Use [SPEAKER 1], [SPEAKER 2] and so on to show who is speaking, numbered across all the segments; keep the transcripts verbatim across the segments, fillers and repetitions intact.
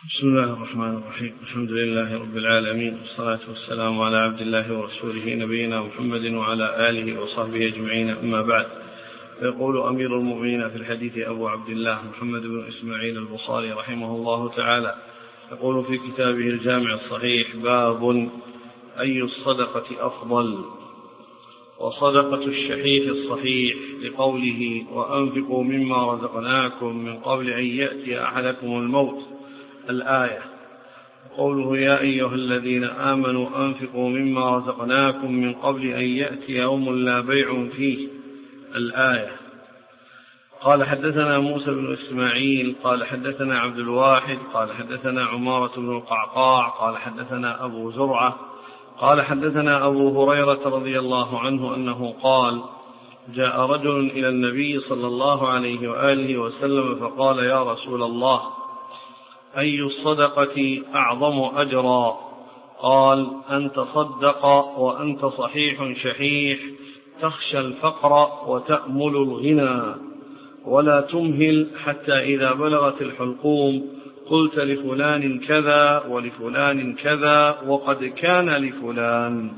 [SPEAKER 1] بسم الله الرحمن الرحيم. الحمد لله رب العالمين، والصلاة والسلام على عبد الله ورسوله نبينا محمد وعلى آله وصحبه أجمعين، أما بعد. يقول أمير المؤمنين في الحديث أبو عبد الله محمد بن إسماعيل البخاري رحمه الله تعالى، يقول في كتابه الجامع الصحيح: باب أي الصدقة أفضل؟ وصدقة الشحيح الصحيح لقوله: وأنفقوا مما رزقناكم من قبل أن يأتي أحدكم الموت، الآية. قوله: يا أيها الذين آمنوا أنفقوا مما رزقناكم من قبل أن يأتي يوم لا بيع فيه، الآية. قال: حدثنا موسى بن إسماعيل قال حدثنا عبد الواحد قال حدثنا عمارة بن القعقاع قال حدثنا أبو زرعة قال حدثنا أبو هريرة رضي الله عنه أنه قال: جاء رجل إلى النبي صلى الله عليه وآله وسلم فقال: يا رسول الله، أي الصدقة أعظم أجرا؟ قال: أن تصدق وأنت صحيح شحيح تخشى الفقر وتأمل الغنى، ولا تمهل حتى إذا بلغت الحلقوم قلت لفلان كذا ولفلان كذا وقد كان لفلان.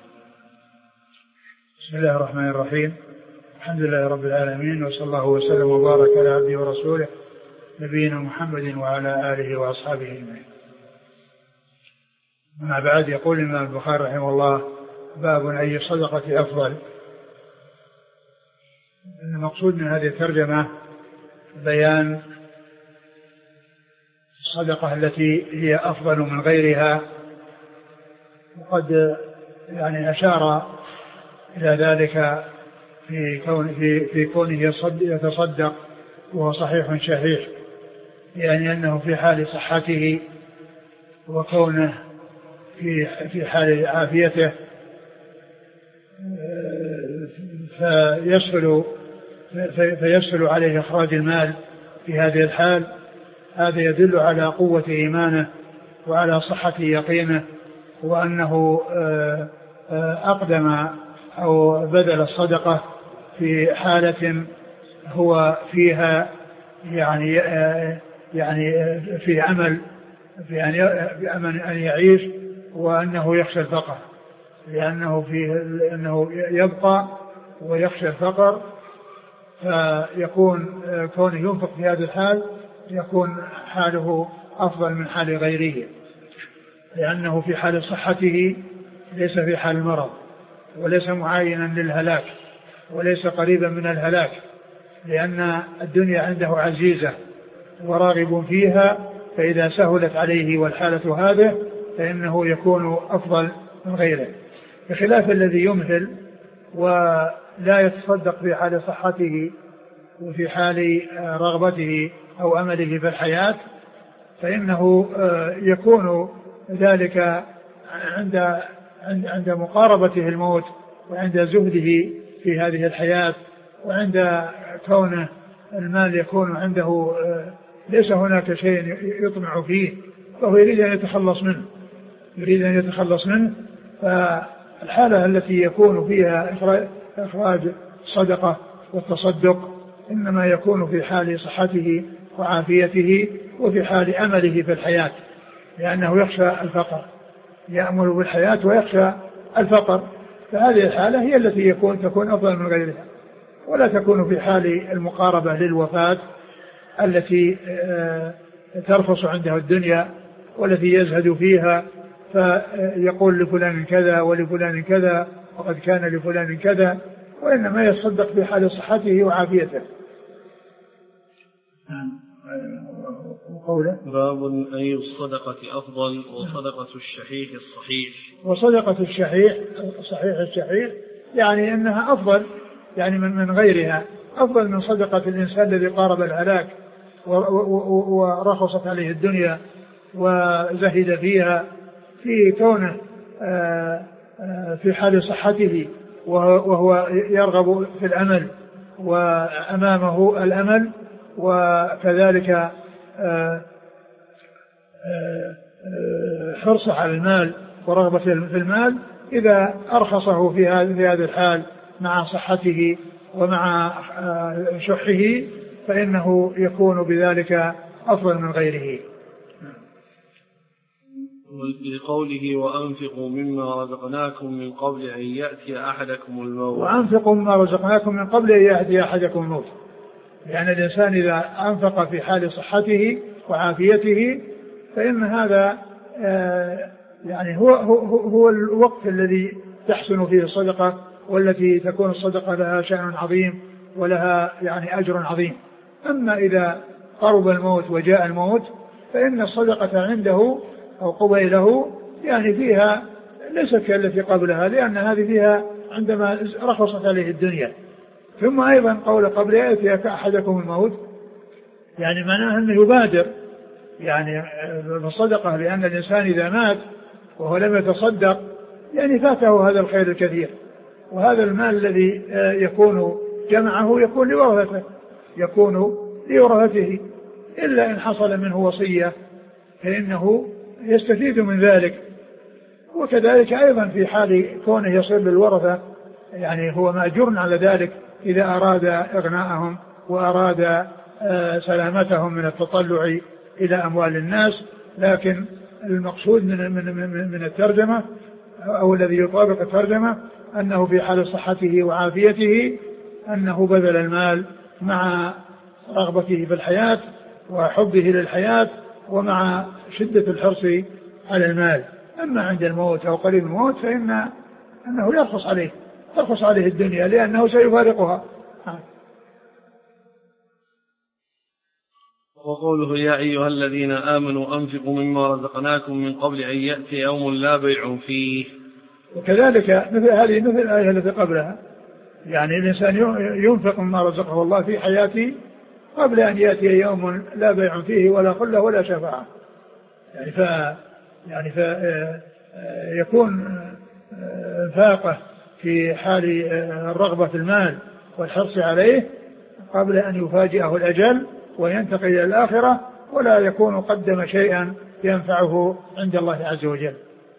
[SPEAKER 2] بسم الله الرحمن الرحيم. الحمد لله رب العالمين، وصلى الله وسلم وبارك على عبده ورسوله نبينا محمد وعلى آله وأصحابه أجمعين. أما بعد، يقول الإمام البخاري رحمه الله: باب أي الصدقة أفضل. المقصود من هذه الترجمة بيان الصدقة التي هي أفضل من غيرها، وقد يعني أشار إلى ذلك في كون في في كونه يتصدق وهو صحيح شحيح، يعني أنه في حال صحته وكونه في في حال عافيته فيسهل فيسهل عليه إخراج المال في هذه الحال. هذا يدل على قوة إيمانه وعلى صحة يقينه، وأنه أقدم أو بذل الصدقة في حالة هو فيها يعني يعني في عمل في أمل أن يعيش، وأنه يخشى الفقر، لأنه فيه أنه يبقى ويخشى الفقر، فيكون كونه ينفق في هذا الحال يكون حاله أفضل من حال غيره، لأنه في حال صحته ليس في حال المرض، وليس معاينا للهلاك، وليس قريبا من الهلاك، لأن الدنيا عنده عزيزة وراغب فيها، فإذا سهلت عليه والحالة هذه فإنه يكون أفضل من غيره، بخلاف الذي يمهل ولا يتصدق في حال صحته وفي حال رغبته أو أمله في الحياة، فإنه يكون ذلك عند عند مقاربته الموت، وعند زهده في هذه الحياة، وعند كونه المال يكون عنده ليس هناك شيء يطمع فيه، فهو يريد أن يتخلص منه يريد أن يتخلص منه فالحالة التي يكون فيها إخراج الصدقة والتصدق إنما يكون في حال صحته وعافيته وفي حال أمله في الحياة، لأنه يخشى الفقر، يأمل بالحياة ويخشى الفقر، فهذه الحالة هي التي يكون تكون أفضل من غيرها، ولا تكون في حال المقاربة للوفاة التي ترخص عنده الدنيا والتي يزهد فيها، فيقول لفلان كذا ولفلان كذا وقد كان لفلان كذا، وإنما يصدق في حال صحته وعافيته.
[SPEAKER 1] قوله: باب أي الصدقة أفضل؟ وصدقة الشحيح الصحيح.
[SPEAKER 2] وصدقة الشحيح صحيح الشحيح يعني أنها أفضل، يعني من من غيرها، أفضل من صدقة الإنسان الذي قارب الهلاك ورخصت عليه الدنيا وزهد فيها، في كونه في حال صحته وهو يرغب في الأمل وأمامه الأمل، وكذلك حرصه على المال ورغبة في المال، إذا أرخصه في هذه الحال مع صحته ومع شحه فإنه يكون بذلك أفضل من غيره.
[SPEAKER 1] لقوله وأنفقوا مما رزقناكم من قبل أن يأتي أحدكم الموت.
[SPEAKER 2] وأنفقوا مما رزقناكم من قبل أن يأتي أحدكم الموت، لأن الإنسان إذا أنفق في حال صحته وعافيته فإن هذا يعني هو, هو, هو الوقت الذي تحسن فيه الصدقة، والتي تكون الصدقة لها شأن عظيم ولها يعني أجر عظيم. أما إذا قرب الموت وجاء الموت فإن الصدقة عنده أو قبيله يعني فيها ليست كالتي قبلها، لأن هذه فيها عندما رخصت عليه الدنيا. ثم أيضا قول قبل يأتي أحدكم الموت يعني معناه أنه يبادر يعني بالصدقة، لأن الإنسان إذا مات وهو لم يتصدق يعني فاته هذا الخير الكثير، وهذا المال الذي يكون جمعه يكون لورثته يكون لورثته إلا إن حصل منه وصية فإنه يستفيد من ذلك. وكذلك أيضا في حال كونه يصير للورثة يعني هو مأجور على ذلك إذا أراد إغناءهم وأراد سلامتهم من التطلع إلى أموال الناس. لكن المقصود من, من, من, من الترجمة أو الذي يطابق الترجمة أنه في حال صحته وعافيته أنه بذل المال مع رغبته في الحياة وحبه للحياة ومع شدة الحرص على المال. أما عند الموت أو قريب الموت فإن أنه يرخص عليه ترخص عليه الدنيا لأنه سيفارقها.
[SPEAKER 1] وقوله يا أيها الذين آمنوا أنفقوا مما رزقناكم من قبل أن يأتي يوم لا بيع فيه.
[SPEAKER 2] وكذلك مثل هذه مثل الآية التي قبلها يعني الإنسان ينفق مما رزقه الله في حياته قبل أن يأتي يوم لا بيع فيه ولا خلة ولا شفاعة. يعني ف يعني ف يكون انفاقه في حال الرغبة في المال والحرص عليه قبل أن يفاجئه الأجل وينتقل إلى الآخرة، ولا يكون قدم شيئا ينفعه عند الله عز وجل.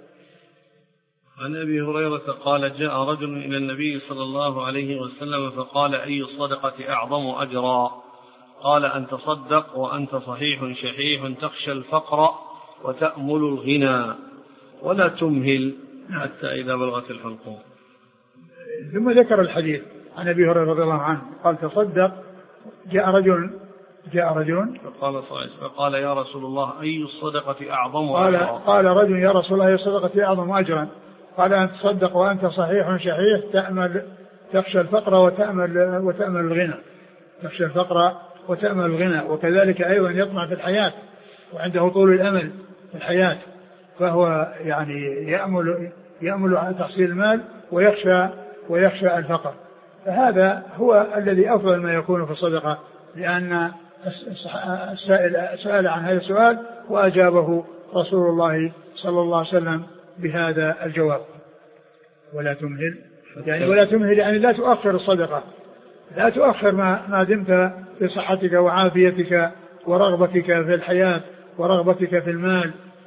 [SPEAKER 1] عن أبي هريرة قال جاء رجل إلى النبي صلى الله عليه وسلم فقال أي الصدقة أعظم أجرا؟ قال أن تصدق وأنت صحيح شحيح تخشى الفقر وتأمل الغنى ولا تمهل حتى إذا بلغت الحلقوم.
[SPEAKER 2] ثم ذكر الحديث عن أبي هريرة رضي الله عنه قال تصدق جاء رجل جاء رجل
[SPEAKER 1] فقال, فقال يا رسول الله أي الصدقة أعظم
[SPEAKER 2] قال,
[SPEAKER 1] أجرا؟
[SPEAKER 2] قال رجل يا رسول الله أي الصدقة أعظم أجرا؟ قال أن تصدق وأنت صحيح شحيح تأمل تخشى الفقر وتأمل, وتأمل الغنى تخشى الفقر وتأمل الغنى. وكذلك أيضا يطمع في الحياة وعنده طول الأمل في الحياة، فهو يعني يأمل يأمل على تحصيل المال ويخشى ويخشى الفقر. فهذا هو الذي أفضل ما يكون في الصدقة، لأن السائل سأل عن هذا السؤال وأجابه رسول الله صلى الله عليه وسلم بهذا الجواب. ولا تمهل يعني ولا تمهل يعني لا تؤخر الصدقة، لا تؤخر ما, ما دمت في صحتك وعافيتك ورغبتك في الحياة ورغبتك في المال،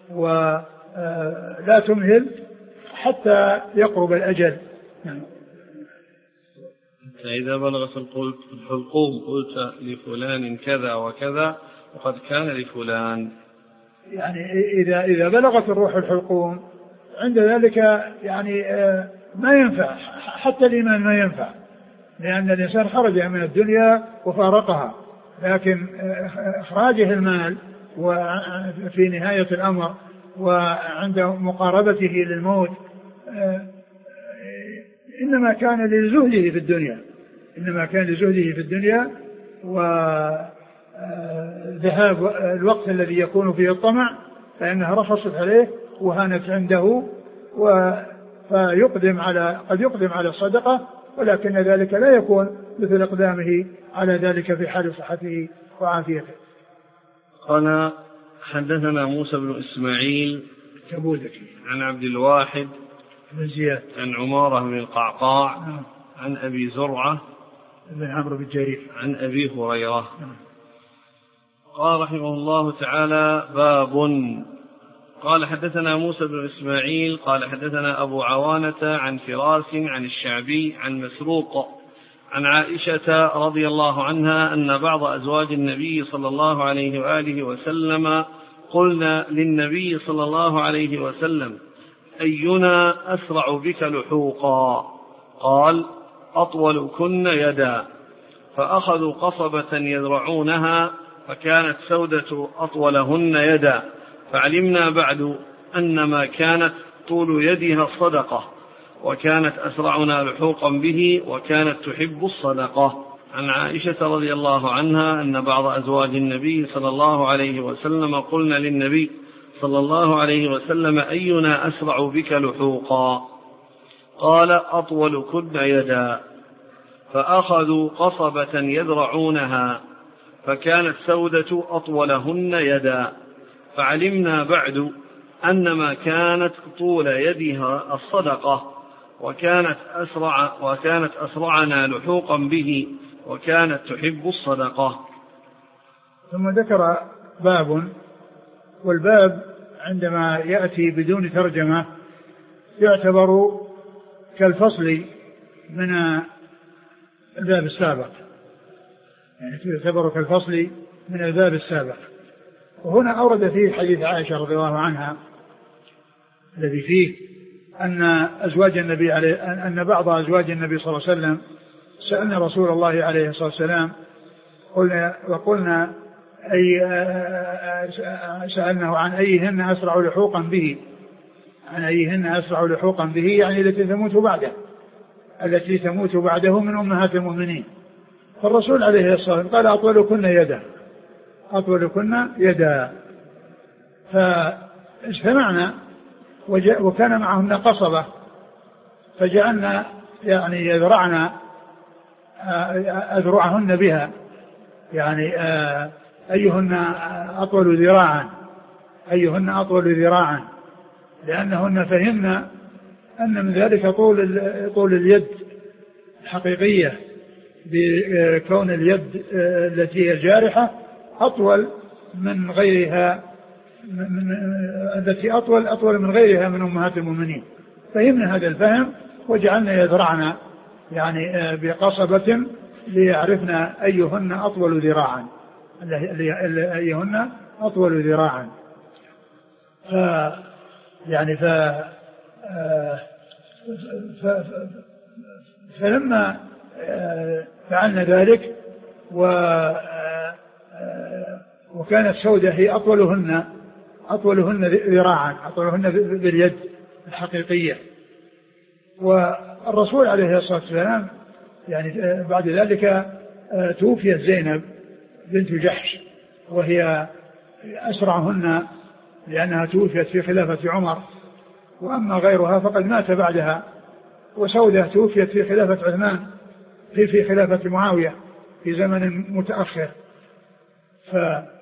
[SPEAKER 2] ولا تمهل حتى يقرب الأجل.
[SPEAKER 1] إذا بلغت الحلقوم قلت لفلان كذا وكذا وقد كان لفلان.
[SPEAKER 2] يعني إذا إذا بلغت الروح الحلقوم عند ذلك يعني ما ينفع حتى الإيمان ما ينفع، لأن الإنسان خرج من الدنيا وفارقها، لكن إخراجه المال وفي نهاية الأمر وعند مقاربته للموت إنما كان لزهده في الدنيا إنما كان لزهده في الدنيا وذهاب الوقت الذي يكون فيه الطمع، فإنها رخصت عليه وهانت عنده فيقدم على قد يقدم على الصدقة، ولكن ذلك لا يكون مثل إقدامه على ذلك في حال صحته وعافيته.
[SPEAKER 1] قال حدثنا موسى بن إسماعيل
[SPEAKER 2] كبودكي
[SPEAKER 1] عن عبد الواحد
[SPEAKER 2] بن زياد
[SPEAKER 1] عن عمارة بن القعقاع عن أبي زرعة
[SPEAKER 2] بن عمرو بن جرير عن
[SPEAKER 1] أبي هريرة. قال رحمه الله تعالى باب. قال حدثنا موسى بن إسماعيل قال حدثنا أبو عوانة عن فراس عن الشعبي عن مسروق عن عائشة رضي الله عنها أن بعض أزواج النبي صلى الله عليه وآله وسلم فقلنا للنبي صلى الله عليه وسلم أينا أسرع بك لحوقا؟ قال أطولكن يدا. فأخذوا قصبة يذرعونها فكانت سودة أطولهن يدا، فعلمنا بعد أن ما كانت طول يدها الصدقة، وكانت أسرعنا لحوقا به، وكانت تحب الصدقة. عن عائشة رضي الله عنها أن بعض أزواج النبي صلى الله عليه وسلم قلنا للنبي صلى الله عليه وسلم أينا أسرع بك لحوقا؟ قال أطولكن يدا. فأخذوا قصبة يذرعونها فكانت سودة أطولهن يدا، فعلمنا بعد أن ما كانت طول يدها الصدقة، وكانت أسرع وكانت أسرعنا لحوقا به، وكانت تحب الصدقة.
[SPEAKER 2] ثم ذكر باب، والباب عندما يأتي بدون ترجمة يعتبر كالفصل من الباب السابق، يعني يعتبر كالفصل من الباب السابق. وهنا أورد فيه حديث عائشة رضي الله عنها الذي فيه أن أزواج النبي عليه أن بعض أزواج النبي صلى الله عليه وسلم سألنا رسول الله عليه الصلاة والسلام قلنا وقلنا أي سألناه عن أيهن أسرع لحوقا به، عن أيهن أسرع لحوقا به يعني التي تموت بعده التي تموت بعده من أمهات المؤمنين. فالرسول عليه الصلاة والسلام قال أطولكن يدا، أطولكن يدا. فاجتمعنا وكان معهن قصبة فجعلنا يعني يذرعنا أذرعهن بها، يعني أيهن أطول ذراعا أيهن أطول ذراعا لأنهن فهمنا أن من ذلك طول طول اليد الحقيقية، بكون اليد التي هي جارحة أطول من غيرها من التي أطول أطول من غيرها من أمهات المؤمنين. فهمنا هذا الفهم وجعلنا يذرعنا يعني بقصبة ليعرفنا أيهن أطول ذراعا أيهن أطول ذراعا. ف يعني ف فلما فعلنا ذلك وكانت سودة هي أطولهن أطولهن ذراعا أطولهن باليد الحقيقية. والرسول عليه الصلاة والسلام يعني بعد ذلك توفيت زينب بنت جحش وهي أسرعهن لأنها توفيت في خلافة عمر، وأما غيرها فقد مات بعدها. وسودة توفيت في خلافة عثمان في في خلافة معاوية في زمن متأخر. ف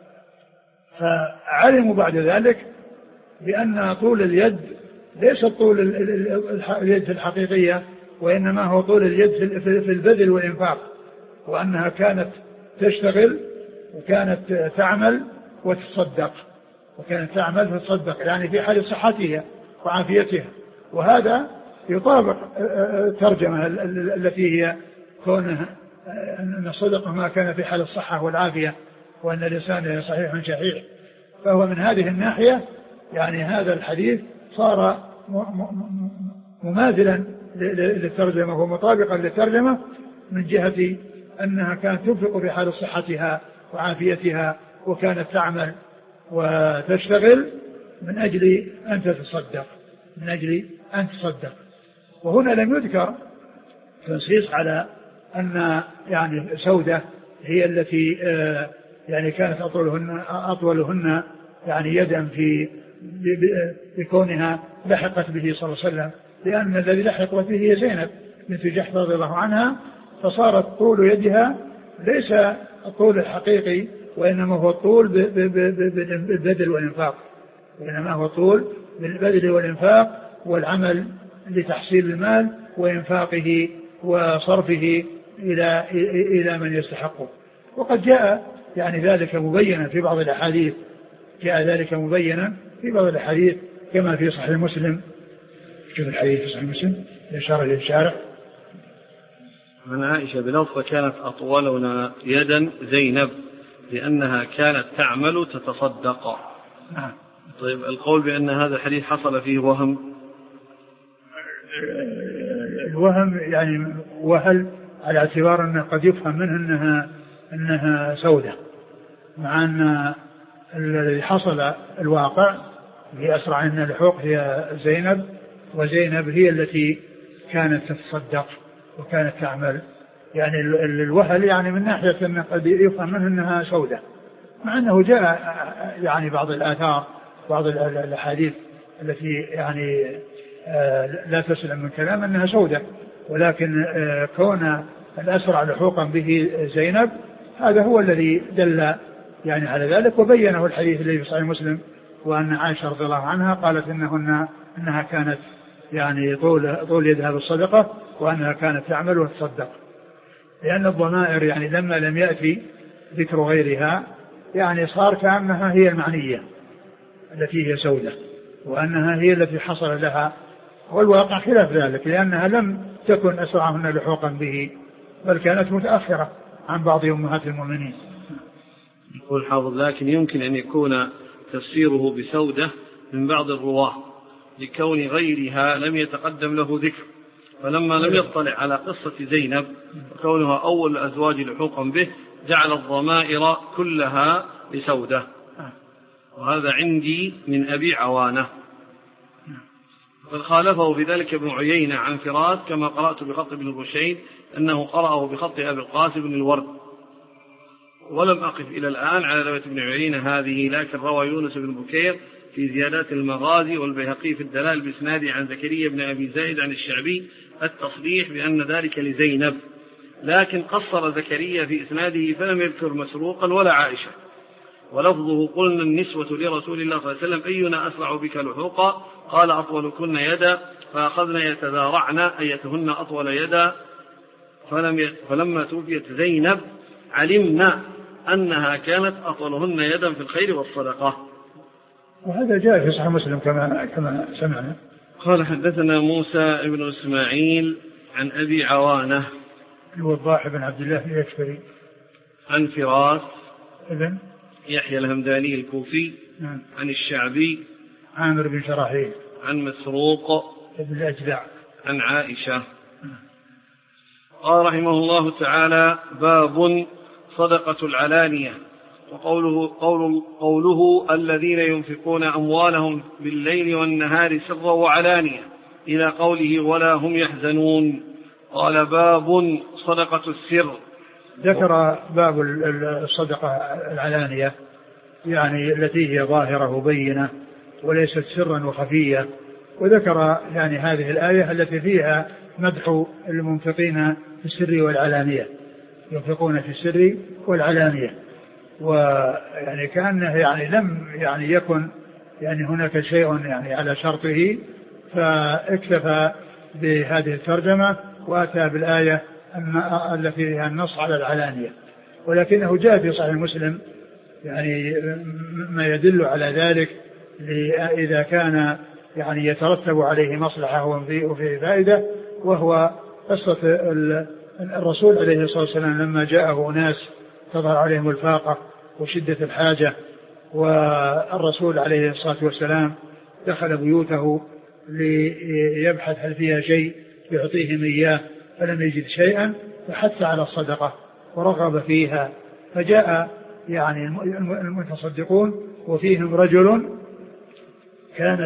[SPEAKER 2] فعلموا بعد ذلك بأن طول اليد ليس طول اليد الحقيقية، وإنما هو طول اليد في البذل والإنفاق، وأنها كانت تشتغل وكانت تعمل وتصدق وكانت تعمل وتصدق يعني في حال صحتها وعافيتها. وهذا يطابق الترجمة التي هي كونها أن الصدقة ما كان في حال الصحة والعافية، وأن الإنسان صحيح شحيح. فهو من هذه الناحية يعني هذا الحديث صار مماثلا للترجمة ومطابقا للترجمة من جهة أنها كانت تنفق في حال صحتها وعافيتها، وكانت تعمل وتشتغل من أجل أن تتصدق من أجل أن تصدق. وهنا لم يذكر تنصيص على أن يعني سودة هي التي يعني كانت أطولهن أطولهن يعني يدا في بكونها لحقت به صلى الله عليه وسلم، لأن الذي لحق به هي زينب بنت جحش رضي الله عنها، فصارت طول يدها ليس الطول الحقيقي، وإنما هو الطول بالبذل والإنفاق وإنما هو طول بالبذل والإنفاق والعمل لتحصيل المال وإنفاقه وصرفه إلى إلى من يستحقه. وقد جاء يعني ذلك مبينا في بعض الأحاديث جاء ذلك مبينا في بعض الأحاديث كما في صحيح مسلم. شوف الحديث في صحيح مسلم إشارة للشارع
[SPEAKER 1] عن عائشة بلفظ كانت أطولنا يدا زينب لأنها كانت تعمل تتصدق.
[SPEAKER 2] نعم.
[SPEAKER 1] طيب القول بأن هذا الحديث حصل فيه وهم،
[SPEAKER 2] الوهم يعني وهل على اعتبار أنه قد يفهم منه أنها, إنها سودة، مع أن الذي حصل الواقع في أسرع أن الحوق هي زينب، وزينب هي التي كانت تتصدق وكانت تعمل، يعني الوهل يعني من ناحية أنه قد يفهم منه أنها سودة، مع أنه جاء يعني بعض الآثار بعض الأحاديث التي يعني لا تسلم من كلام أنها سودة، ولكن كون الأسرع لحوقا به زينب هذا هو الذي دل يعني على ذلك، وبينه الحديث الذي في صحيح مسلم، وأن عائشة رضي الله عنها قالت إنهن إنها كانت يعني طول طول يدها بالصدقة، وأنها كانت تعمل وتصدق، لأن الضمائر يعني لما لم يأتي ذكر غيرها يعني صار كأنها هي المعنية التي هي سودة، وأنها هي التي حصل لها، والواقع خلاف ذلك، لأنها لم تكن أسرعهن لحوقا به، بل كانت متأخرة عن بعض أمهات المؤمنين.
[SPEAKER 1] يقول حافظ: لكن يمكن أن يكون تفسيره بسودة من بعض الرواة لكون غيرها لم يتقدم له ذكر، فلما لم يطلع على قصة زينب وكونها أول الأزواج لحوقا به جعل الضمائر كلها بسودة، وهذا عندي من أبي عوانة. فخالفه في ذلك ابن عيينة عن فراس، كما قرأت بخط ابن رشيد أنه قرأه بخط أبي القاسم بن الورد، ولم أقف إلى الآن على رواية ابن عيينة هذه، لكن روى يونس بن بكير في زيادات المغازي والبيهقي في الدلال بإسناد عن زكريا بن أبي زايد عن الشعبي التصريح بأن ذلك لزينب، لكن قصر زكريا في إسناده فلم يذكر مسروقا ولا عائشة، ولفظه: قلنا النسوة لرسول الله صلى الله عليه وسلم أينا أسرع بك لحوقا؟ قال: أطولكن يدا، فأخذن يتذارعن أيتهن أطول يدا، فلم ي... فلما توفيت زينب علمنا أنها كانت أطولهن يدا في الخير والصدقة.
[SPEAKER 2] وهذا جاء في صحيح مسلم كما كما سمعنا.
[SPEAKER 1] قال: حدثنا موسى بن إسماعيل عن أبي عوانة
[SPEAKER 2] الوضاح بن عبد الله اليشكري
[SPEAKER 1] عن فراس
[SPEAKER 2] ابن
[SPEAKER 1] يحيى الهمداني الكوفي
[SPEAKER 2] نعم.
[SPEAKER 1] عن الشعبي
[SPEAKER 2] عامر بن شراحيل
[SPEAKER 1] عن مسروق
[SPEAKER 2] ابن الأجدع عن
[SPEAKER 1] عائشة. قال رحمه الله تعالى: باب صدقة العلانية. وقوله قول قوله الذين ينفقون أموالهم بالليل والنهار سرا وعلانية إلى قوله ولا هم يحزنون. قال: باب صدقة السر.
[SPEAKER 2] ذكر باب الصدقة العلانية يعني التي هي ظاهرة وبينة وليست سرا وخفية، وذكر يعني هذه الآية التي فيها مدح المنفقين في السر والعلانية، ينفقون في السر والعلانية، ويعني كأنه يعني لم يعني يكن يعني هناك شيء يعني على شرطه، فاكتفى بهذه الترجمة وأتى بالآية التي فيها النص على العلانية، ولكنه جاء في صحيح مسلم يعني ما يدل على ذلك إذا كان يعني يترتب عليه مصلحة وفيه فائدة، وهو قصة الرسول عليه الصلاة والسلام لما جاءه ناس تظهر عليهم الفاقة وشدة الحاجة، والرسول عليه الصلاة والسلام دخل بيوته ليبحث هل فيها شيء يعطيهم إياه، فلم يجد شيئا فحث على الصدقة ورغب فيها، فجاء يعني المتصدقون وفيهم رجل كانت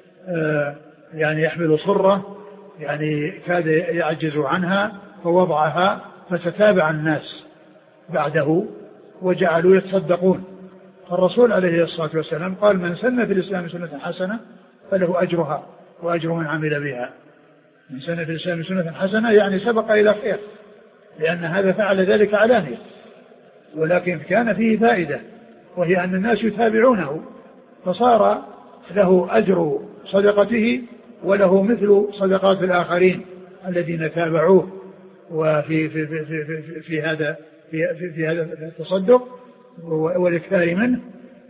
[SPEAKER 2] يعني يحمل صرة يعني كاد يعجز عنها فوضعها، فتتابع الناس بعده وجعلوا يتصدقون. الرسول عليه الصلاة والسلام قال: من سن في الإسلام سنة حسنة فله أجرها وأجر من عمل بها. من سن في الإسلام سنة حسنة يعني سبق إلى خير، لأن هذا فعل ذلك علانية، ولكن كان فيه فائدة، وهي أن الناس يتابعونه، فصار له أجر صدقته وله مثل صدقات الآخرين الذين تابعوه وفي في في في في, في هذا في, في, في هذا التصدق والإكثار منه.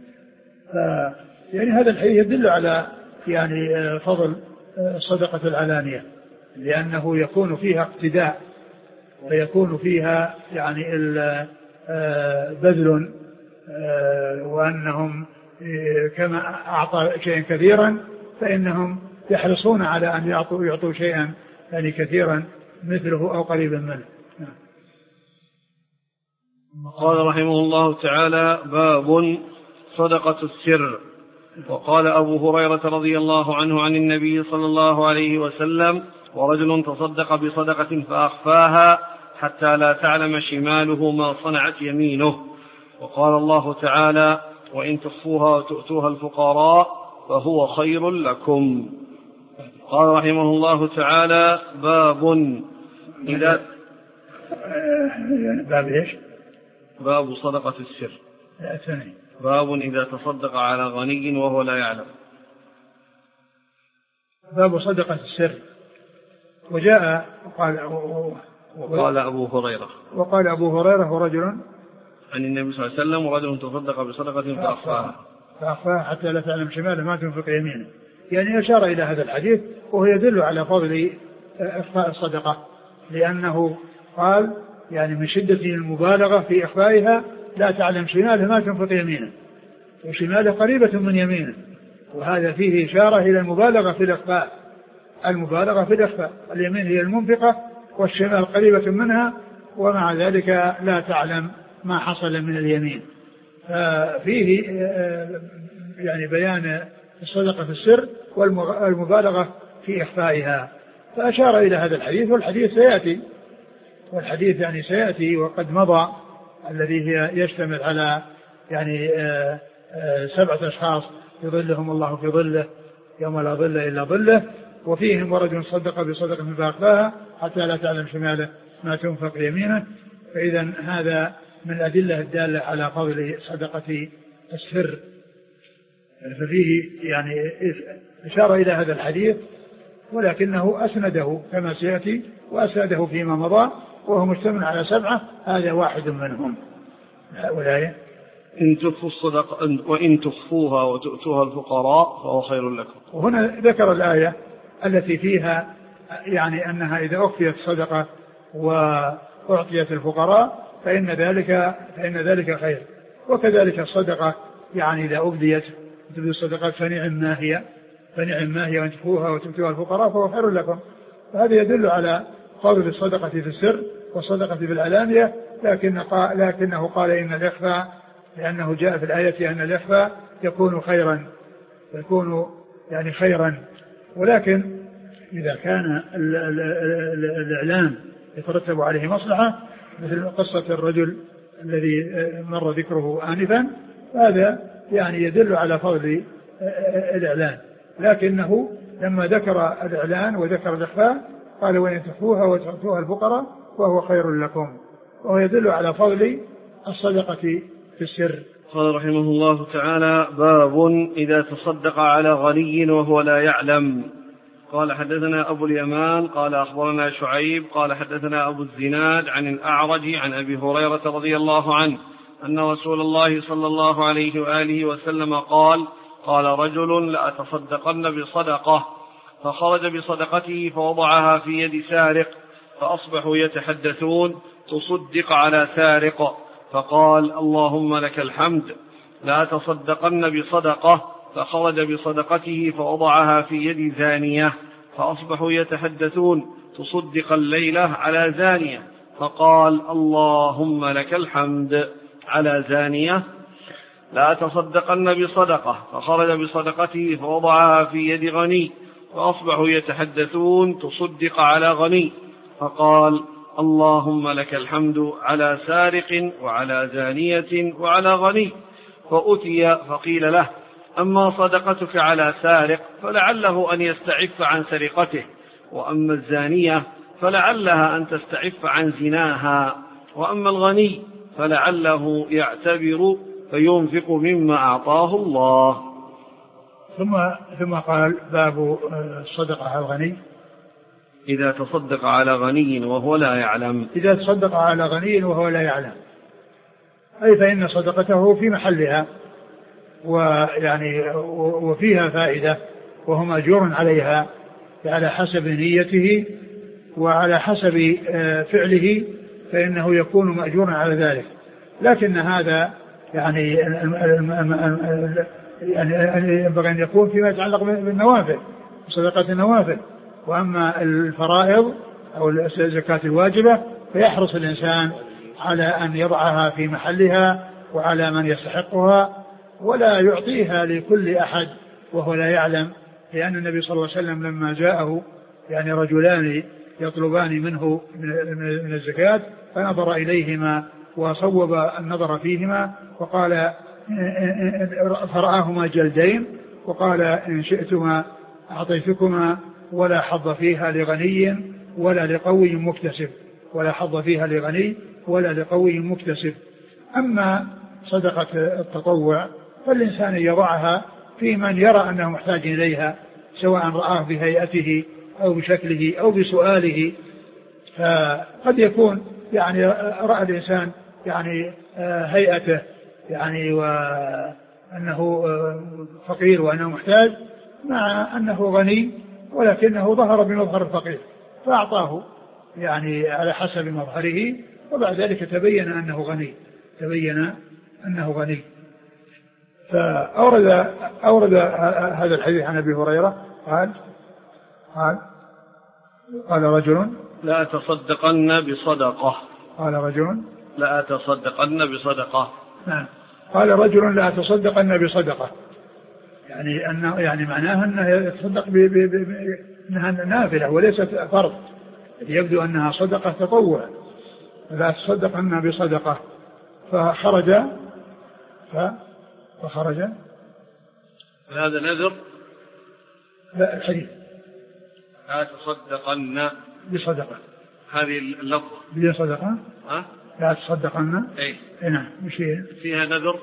[SPEAKER 2] يعني هذا الحديث يدل على يعني فضل صدقة العلانية، لأنه يكون فيها اقتداء ويكون فيها يعني بذل، وأنهم كما أعطى شيئا كثيرا فإنهم يحرصون على أن يعطوا, يعطوا شيئا يعني كثيرا مثله أو قريبا منه.
[SPEAKER 1] قال رحمه الله تعالى: باب صدقة السر. وقال أبو هريرة رضي الله عنه عن النبي صلى الله عليه وسلم: ورجل تصدق بصدقة فأخفاها حتى لا تعلم شماله ما صنعت يمينه. وقال الله تعالى: وإن تخفوها وتؤتوها الفقراء فهو خير لكم. قال رحمه الله تعالى: باب إذا
[SPEAKER 2] باب إيش؟
[SPEAKER 1] باب صدقة السر. باب إذا تصدق على غني وهو لا يعلم.
[SPEAKER 2] باب صدقة السر. وجاء وقال,
[SPEAKER 1] وقال أبو هريرة
[SPEAKER 2] وقال أبو هريرة ورجل
[SPEAKER 1] عن النبي صلى الله عليه وسلم: ورجل تصدق بصدقة فأخفاها
[SPEAKER 2] فأخفاها حتى لا تعلم شماله ما تنفق يمينه. يعني أشار إلى هذا الحديث وهو يدل على فضل إخفاء الصدقة، لأنه قال يعني من شدة المبالغة في إخفائها لا تعلم شماله ما تنفق يمينه، وشماله قريبة من يمينه، وهذا فيه إشارة إلى المبالغة في الإخفاء. المبالغة في الإخفاء، اليمين هي المنفقة والشمال قريبة منها، ومع ذلك لا تعلم ما حصل من اليمين. فيه يعني بيان الصدقة في السر والمبالغة في إخفائها، فأشار إلى هذا الحديث، والحديث سيأتي والحديث يعني سيأتي وقد مضى، الذي هي يشتمل على يعني سبعة أشخاص يظلهم الله في ظله يوم لا ظل إلا ظله، وفيهم ورجل صدق بصدقة فأخفاها حتى لا تعلم شماله ما تنفق يمينه. فإذا هذا من الأدلة الدالة على فضل صدقة السر. ففيه يعني إشارة إلى هذا الحديث، ولكنه أسنده كما سيأتي، وأسنده فيما مضى، وهو مشتمل على سبعة، هذا واحد منهم. والآية:
[SPEAKER 1] إن تخفوا الصدقة وإن تخفوها وتؤتوها الفقراء فهو خير لكم.
[SPEAKER 2] وهنا ذكر الآية التي فيها يعني أنها إذا أخفيت صدقة وأعطيت الفقراء فإن ذلك فإن ذلك خير. وكذلك الصدقة يعني إذا أبديت تبدو الصدقات فنعم ما هي فنعم ما هي وإن تخفوها وتؤتوها الفقراء فهو خير لكم. فهذا يدل على فضل الصدقة في السر والصدقة في العلانية، لكن قال لكنه قال إن الإخفاء، لأنه جاء في الآية أن الإخفاء يكون خيرا يكون يعني خيرا ولكن إذا كان الإعلان يترتب عليه مصلحة، مثل قصة الرجل الذي مر ذكره آنفا، هذا يعني يدل على فضل الإعلان، لكنه لما ذكر الإعلان وذكر الإخفاء قال: وإن تخفوها وتؤتوها الفقراء وهو خير لكم، وهو يدل على فضل الصدقة في السر.
[SPEAKER 1] قال رحمه الله تعالى: باب إذا تصدق على غني وهو لا يعلم. قال: حدثنا أبو اليمان قال أخبرنا شعيب قال حدثنا أبو الزناد عن الأعرج عن أبي هريرة رضي الله عنه أن رسول الله صلى الله عليه وآله وسلم قال: قال رجل: لأتصدقن بصدقة، فخرج بصدقته فوضعها في يد سارق، فأصبحوا يتحدثون: تصدق على سارق، فقال: اللهم لك الحمد. لأتصدقن بصدقة، فخرج بصدقته فوضعها في يد زانية، فأصبحوا يتحدثون: تصدق الليلة على زانية، فقال: اللهم لك الحمد. على زانية. لأتصدقن بصدقة، فخرج بصدقته فوضعها في يد غني، فأصبحوا يتحدثون: تصدق على غني، فقال: اللهم لك الحمد. على سارق وعلى زانية وعلى غني. فأتي فقيل له: أما صدقتك على سارق فلعله أن يستعف عن سرقته، وأما الزانية فلعلها أن تستعف عن زناها، وأما الغني فلعله يعتبر فينفق مما أعطاه الله.
[SPEAKER 2] ثم ثم قال: باب الصدقة على الغني
[SPEAKER 1] إذا تصدق على غني وهو لا يعلم.
[SPEAKER 2] إذا تصدق على غني وهو لا يعلم، أي فإن صدقته في محلها، ويعني وفيها فائدة، وهو مأجور عليها على حسب نيته وعلى حسب فعله، فإنه يكون مأجورا على ذلك. لكن هذا يعني يعني ينبغي أن يكون فيما يتعلق بالنوافل وصدقة النوافل. وأما الفرائض أو الزكاة الواجبة فيحرص الإنسان على أن يضعها في محلها وعلى من يستحقها، ولا يعطيها لكل أحد وهو لا يعلم، لأن النبي صلى الله عليه وسلم لما جاءه يعني رجلان يطلبان منه من الزكاة فنظر إليهما وصوب النظر فيهما وقال فرآهما جلدين وقال إن شئتما أعطيتكما ولا حظ فيها لغني ولا لقوي مكتسب، ولا حظ فيها لغني ولا لقوي مكتسب. أما صدقة التطوع فالإنسان يضعها في من يرى أنه محتاج إليها، سواء رآه بهيئته أو بشكله أو بسؤاله. فقد يكون يعني رأى الإنسان يعني هيئته يعني وأنه فقير وأنه محتاج مع أنه غني، ولكنه ظهر بمظهر الفقير فأعطاه يعني على حسب مظهره، وبعد ذلك تبين أنه غني تبين أنه غني. فأورد أورد هذا الحديث عن أبي هريرة قال قال قال رجل
[SPEAKER 1] لا تصدقن بصدقة
[SPEAKER 2] قال رجل
[SPEAKER 1] لا تصدقن بصدقة
[SPEAKER 2] نعم قال رجل لا تصدقن بصدقة، يعني أنه يعني معناها أنه يتصدق بأنها نافلة وليست فرض، يبدو أنها صدقة تطوع. لا تصدقن بصدقة فخرج فخرج
[SPEAKER 1] هذا نذر.
[SPEAKER 2] لا الحديث
[SPEAKER 1] لا تصدقن
[SPEAKER 2] بصدقة
[SPEAKER 1] هذه اللفظة
[SPEAKER 2] بصدقة
[SPEAKER 1] ها
[SPEAKER 2] لا تصدقن
[SPEAKER 1] اي
[SPEAKER 2] نعم مش
[SPEAKER 1] فيها نذر.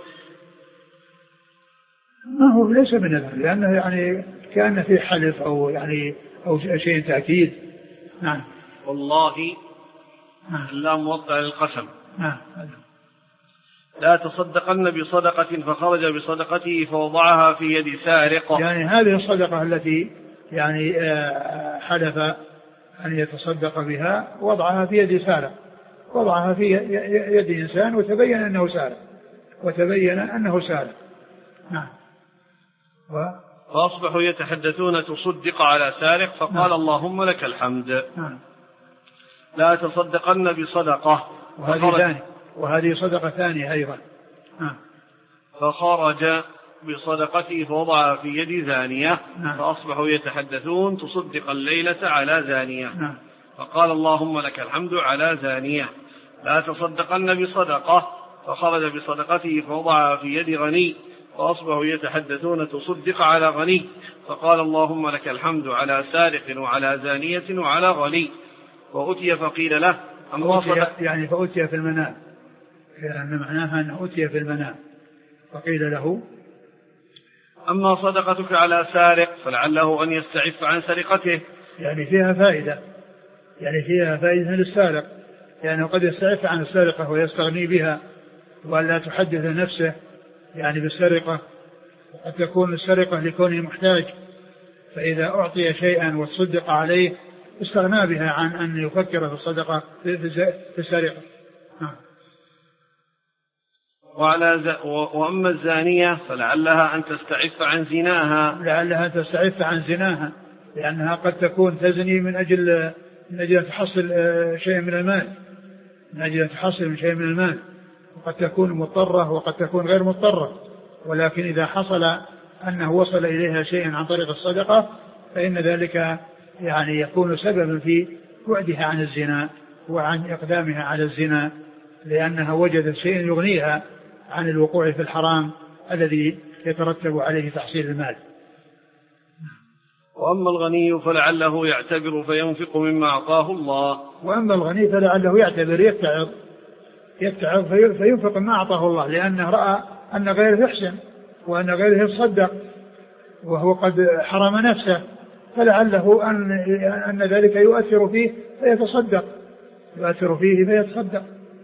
[SPEAKER 2] ما هو ليس بنذر لأنه يعني كان في حلف أو يعني أو شيء تأكيد. نعم
[SPEAKER 1] والله
[SPEAKER 2] نعم
[SPEAKER 1] لا موضع للقسم.
[SPEAKER 2] نعم
[SPEAKER 1] لا تصدقن بصدقة فخرج بصدقته فوضعها في يد سارق.
[SPEAKER 2] يعني هذه الصدقة التي يعني حلف أن يتصدق بها وضعها في يد سارق، وضعها في يد إنسان وتبين أنه سارق وتبين أنه سارق. نعم و...
[SPEAKER 1] فأصبحوا يتحدثون تصدق على سارق فقال نعم. اللهم لك الحمد.
[SPEAKER 2] نعم.
[SPEAKER 1] لا تصدقن بصدقة
[SPEAKER 2] وهذه ثانية وهذه صدقة ثانية أيضا. نعم.
[SPEAKER 1] فخرج بصدقته فوضعها في يد زانية.
[SPEAKER 2] نعم.
[SPEAKER 1] فأصبحوا يتحدثون تصدق الليلة على زانية.
[SPEAKER 2] نعم.
[SPEAKER 1] فقال اللهم لك الحمد على زانية. لا تصدقن بصدقة فخرج بصدقته فوضعها في يد غني. فأصبحوا يتحدثون تصدق على غني. فقال اللهم لك الحمد على سارق وعلى زانية وعلى غني. وأتي فقيل له
[SPEAKER 2] أما يعني فأتي في المنام، لأن معناها أنه أتي في المنام فقيل له
[SPEAKER 1] أما صدقتك على سارق فلعله أن يستعف عن سرقته.
[SPEAKER 2] يعني فيها فائدة يعني فيها فائدة للسارق، يعني قد يستعف عن السرقة ويستغني بها ولا تحدث نفسه يعني بالسرقة، وقد تكون السرقة لكونه محتاج، فإذا أعطي شيئا وتصدق عليه استغنى بها عن أن يفكر في الصدقة في السرقة.
[SPEAKER 1] وعلى ز... وأما الزانية فلعلها أن تستعف عن زناها
[SPEAKER 2] لعلها تستعف عن زناها لأنها قد تكون تزني من أجل من أجل تحصل شيء من المال من أجل تحصل من شيء من المال وقد تكون مضطرة وقد تكون غير مضطرة، ولكن إذا حصل أنه وصل إليها شيء عن طريق الصدقة فإن ذلك يعني يكون سببا في بعدها عن الزنا وعن إقدامها على الزنا، لأنها وجدت شيء يغنيها عن الوقوع في الحرام الذي يترتب عليه تحصيل المال.
[SPEAKER 1] وأما الغني فلعله يعتبر فينفق مما أعطاه الله.
[SPEAKER 2] وأما الغني فلعله يعتبر يتعظ يتعظ فينفق ما أعطاه الله، لأنه رأى أن غيره يحسن وأن غيره يتصدق وهو قد حرم نفسه، فلعله أن, أن ذلك يؤثر فيه فيتصدق يؤثر فيه فيتصدق.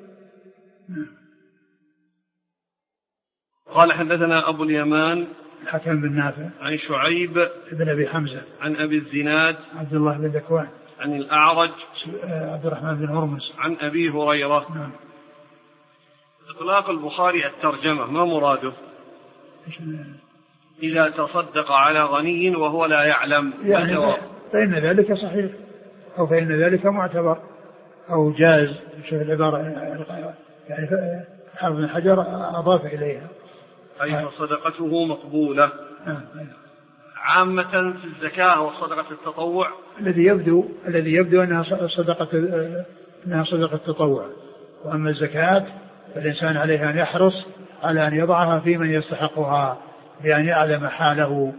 [SPEAKER 1] قال حدثنا أبو اليمان
[SPEAKER 2] الحكم بن نافع
[SPEAKER 1] عن شعيب
[SPEAKER 2] بن أبي حمزة
[SPEAKER 1] عن أبي الزناد
[SPEAKER 2] عبد الله بن ذكوان
[SPEAKER 1] عن الأعرج
[SPEAKER 2] عبد الرحمن بن هرمز
[SPEAKER 1] عن أبي هريرة.
[SPEAKER 2] نعم.
[SPEAKER 1] إطلاق البخاري الترجمة ما مراده؟ إذا تصدق على غني وهو لا يعلم
[SPEAKER 2] يعني فإن ذلك صحيح أو فإن ذلك معتبر أو جاز. شوف العبارة يعني حافظ بن حجر أضاف إليها
[SPEAKER 1] أي صدقته مقبولة. عامة في الزكاة وصدقة التطوع
[SPEAKER 2] الذي يبدو الذي يبدو أنها صدقة أنها صدقة التطوع، وأما الزكاة فالإنسان عليه أن يحرص على أن يضعها في من يستحقها بأن يعلم حاله.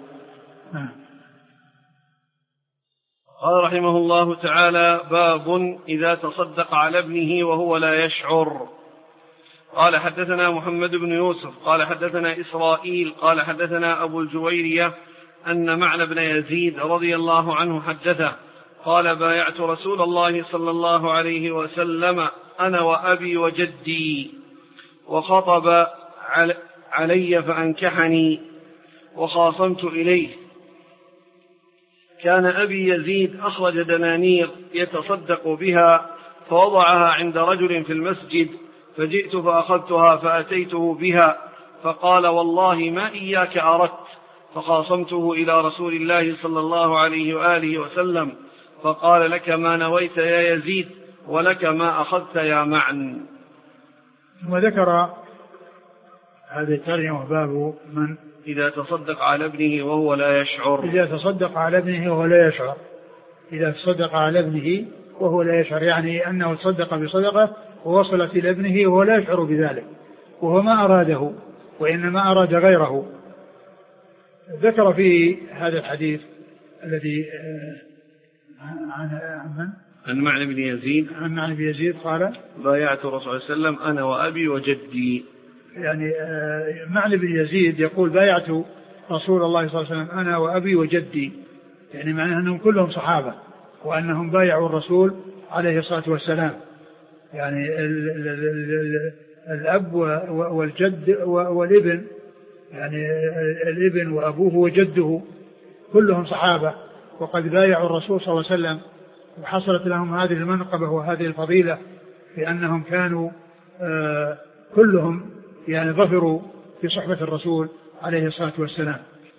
[SPEAKER 1] قال رحمه الله تعالى: باب إذا تصدق على ابنه وهو لا يشعر. قال: حدثنا محمد بن يوسف قال حدثنا إسرائيل قال حدثنا أبو الجويرية أن معنى بن يزيد رضي الله عنه حدثه قال: بايعت رسول الله صلى الله عليه وسلم أنا وأبي وجدي وخطب علي فأنكحني وخاصمت إليه. كان أبي يزيد أخرج دنانير يتصدق بها فوضعها عند رجل في المسجد، فجئت فأخذتها فأتيته بها فقال: والله ما إياك أردت. فخاصمته إلى رسول الله صلى الله عليه وآله وسلم فقال: لك ما نويت يا يزيد ولك ما أخذت يا معن.
[SPEAKER 2] ثم ذكر هذه الترجمة باب من
[SPEAKER 1] إذا تصدق على ابنه وهو لا يشعر.
[SPEAKER 2] إذا تصدق على ابنه وهو لا يشعر إذا تصدق على ابنه وهو لا يشعر يعني أنه تصدق بصدقة ووصلت إلى ابنه وهو لا يشعر بذلك وهو ما أراده وإنما أراد غيره. ذكر في هذا الحديث الذي عن من؟
[SPEAKER 1] عن معنى بن يزيد
[SPEAKER 2] عن معنى بن يزيد قال:
[SPEAKER 1] بايعت الرسول صلى الله عليه وسلم أنا وأبي وجدي.
[SPEAKER 2] يعني معنى بن يزيد يقول: بايعت رسول الله صلى الله عليه وسلم أنا وأبي وجدي، يعني معناه أنهم كلهم صحابة وأنهم بايعوا الرسول عليه الصلاة والسلام. يعني ال ال ال ال الأب والجد والابن، يعني الابن وأبوه وجده كلهم صحابة وقد بايعوا الرسول صلى الله عليه وسلم، وحصلت لهم هذه المنقبة وهذه الفضيلة لأنهم كانوا آه كلهم يعني ظفروا في صحبة الرسول عليه الصلاة والسلام.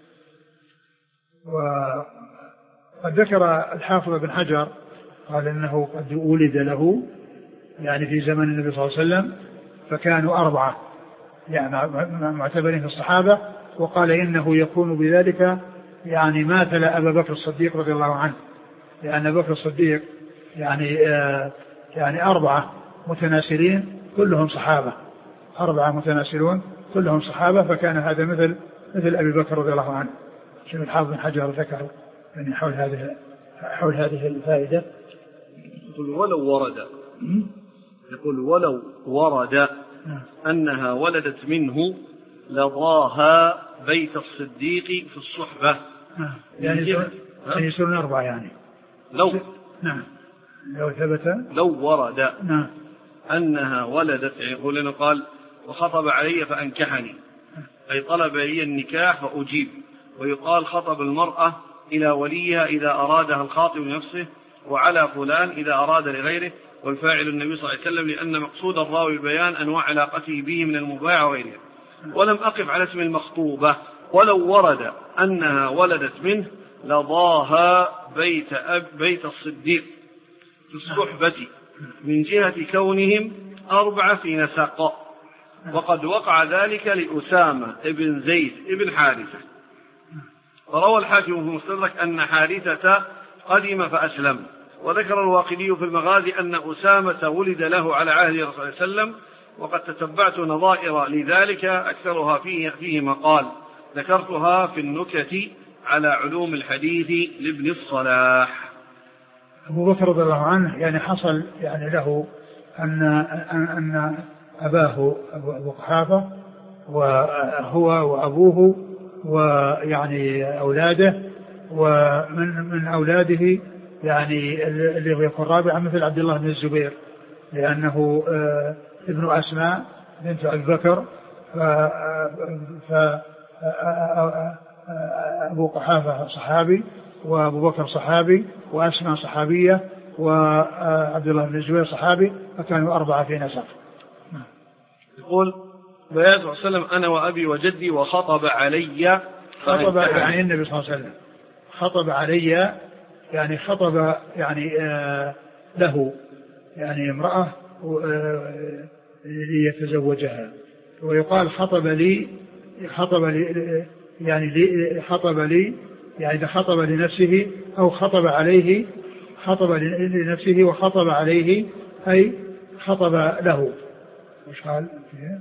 [SPEAKER 2] وقد ذكر الحافظ بن حجر قال إنه قد ولد له يعني في زمن النبي صلى الله عليه وسلم فكانوا أربعة يعني معتبرين في الصحابة، وقال إنه يكون بذلك يعني ماثل أبا بكر الصديق رضي الله عنه، لأن أبا بكر الصديق يعني آه يعني أربعة متناسلين كلهم صحابة، أربعة متناسلون كلهم صحابة، فكان هذا مثل مثل أبي بكر رضي الله عنه. شيخ الحافظ بن حجر ذكر يعني حول هذه حول هذه الفائدة.
[SPEAKER 1] يقول ولو ورد يقول ولو ورد أنها ولدت منه لضاها بيت الصديق في الصحبة.
[SPEAKER 2] يعني يصيرون أربعة يعني
[SPEAKER 1] لو
[SPEAKER 2] نعم لو ثبت
[SPEAKER 1] لو ورد
[SPEAKER 2] نعم
[SPEAKER 1] أنها ولدت. يقول لنا قال: وخطب علي فأنكحني، أي طلب لي النكاح فأجيب. ويقال خطب المرأة إلى وليها إذا أرادها الخاطب لنفسه، وعلى فلان إذا أراد لغيره، والفاعل النبي صلى الله عليه وسلم، لأن مقصود الراوي بيان أنواع علاقته به من المبايع وغيرها. ولم أقف على اسم المخطوبة. ولو ورد أنها ولدت منه لضاها بيت, أب بيت الصديق في الصحبة من جهة كونهم أربعة في نسق، وقد وقع ذلك لأسامة ابن زيد ابن حارثة. وروى الحاكم في المستدرك أن حارثة قدم فأسلم. وذكر الواقدي في المغازي أن أسامة ولد له على عهد الرسول صلى الله عليه وسلم، وقد تتبعت نظائر لذلك أكثرها فيه, فيه مقال ذكرتها في النكت على علوم الحديث لابن الصلاح.
[SPEAKER 2] أبو بكر رضي الله عنه يعني حصل يعني له أن أن أباه أبو قحافة وهو وأبوه ويعني أولاده، ومن من أولاده يعني اللي يكون رابعا مثل عبد الله بن الزبير، لأنه ابن أسماء بنت أبي بكر، فأبو قحافة صحابي وأبو بكر صحابي وأسماء صحابية وعبد الله بن الزبير صحابي، فكانوا أربعة في نسق.
[SPEAKER 1] يقول: بيات وسلم أنا وأبي وجدي وخطب علي
[SPEAKER 2] خطب يعني النبي صلى الله عليه وسلم خطب علي يعني خطب يعني آه له يعني امرأة آه ليتزوجها. ويقال خطب لي خطب لي يعني لي خطب لي يعني خطب لنفسه أو خطب عليه خطب لنفسه وخطب عليه أي خطب له. وش قال فيها؟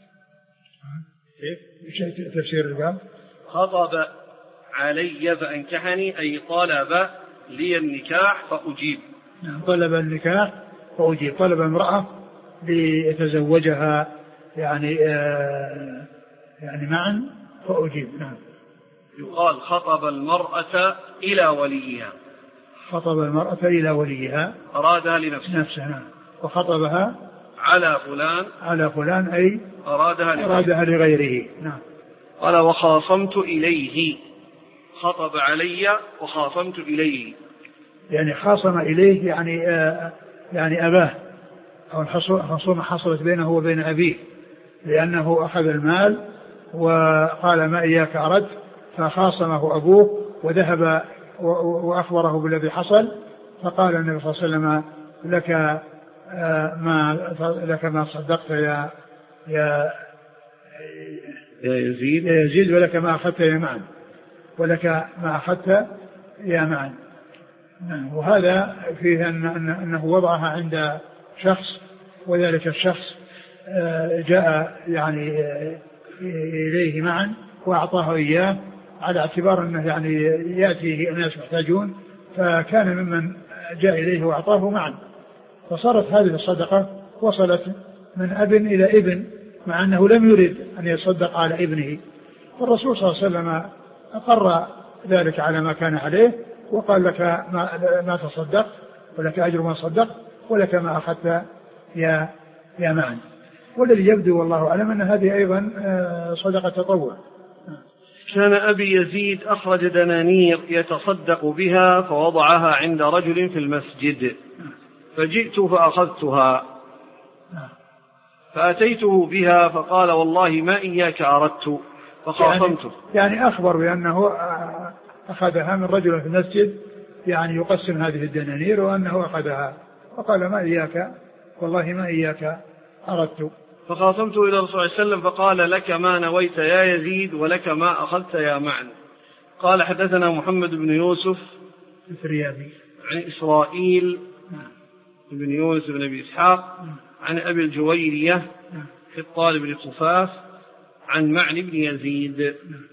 [SPEAKER 2] كيف تفسير الكلام؟
[SPEAKER 1] خطب علي فأنكحني أي طلب لي النكاح فأجيب.
[SPEAKER 2] نعم طلب النكاح فأجيب طلب امرأة ليتزوجها يعني آه يعني معا فأجيب. نعم.
[SPEAKER 1] يقال خطب المرأة إلى وليها
[SPEAKER 2] خطب المرأة إلى وليها
[SPEAKER 1] أرادها لنفسه
[SPEAKER 2] نفسها. نعم. وخطبها
[SPEAKER 1] على فلان
[SPEAKER 2] على فلان أي
[SPEAKER 1] أرادها,
[SPEAKER 2] أرادها لغيره. نعم.
[SPEAKER 1] قال وخاصمت إليه خطب علي وخاصمت إليه
[SPEAKER 2] يعني خاصم إليه يعني آه يعني أباه أو الخصومة حصلت بينه وبين أبيه لأنه أخذ المال وقال ما إياك أردت فخاصمه أبوه وذهب وأخبره بالذي حصل فقال النبي صلى الله عليه وسلم لك ما لك ما صدقت يا يا
[SPEAKER 1] يا يزيد
[SPEAKER 2] يا يزيد ولك ما أخذت يا معن ولك ما أخذت يا معن. وهذا فيه أن أنه وضعها عند شخص وذلك الشخص جاء يعني إليه معا وأعطاه إياه على اعتبار أنه يعني يأتيه الناس محتاجون فكان ممن جاء إليه وأعطاه معا فصارت هذه الصدقة وصلت من أب إلى ابن مع أنه لم يرد أن يصدق على ابنه. فالرسول صلى الله عليه وسلم أقر ذلك على ما كان عليه وقال لك ما, ما تصدق ولك أجر ما صدق ولك ما أخذت يا يا معن. والذي يبدو والله أعلم أن هذه أيضا صدقة تطوع.
[SPEAKER 1] كان أبي يزيد أخرج دنانير يتصدق بها فوضعها عند رجل في المسجد فجئت فأخذتها فأتيته بها فقال والله ما إياك أردت فخاصمته.
[SPEAKER 2] يعني, يعني أخبر بأنه أخذها من رجل في المسجد يعني يقسم هذه الدنانير وأنه أخذها وقال ما إياك والله ما إياك أردت
[SPEAKER 1] فخاصمته إلى الرسول صلى الله عليه وسلم فقال لك ما نويت يا يزيد ولك ما أخذت يا معن. قال حدثنا محمد بن يوسف
[SPEAKER 2] الفريابي
[SPEAKER 1] عن إسرائيل بن يونس بن أبي إسحاق عن أبي الجويرية في الطالب بن خفاف عن معن بن يزيد.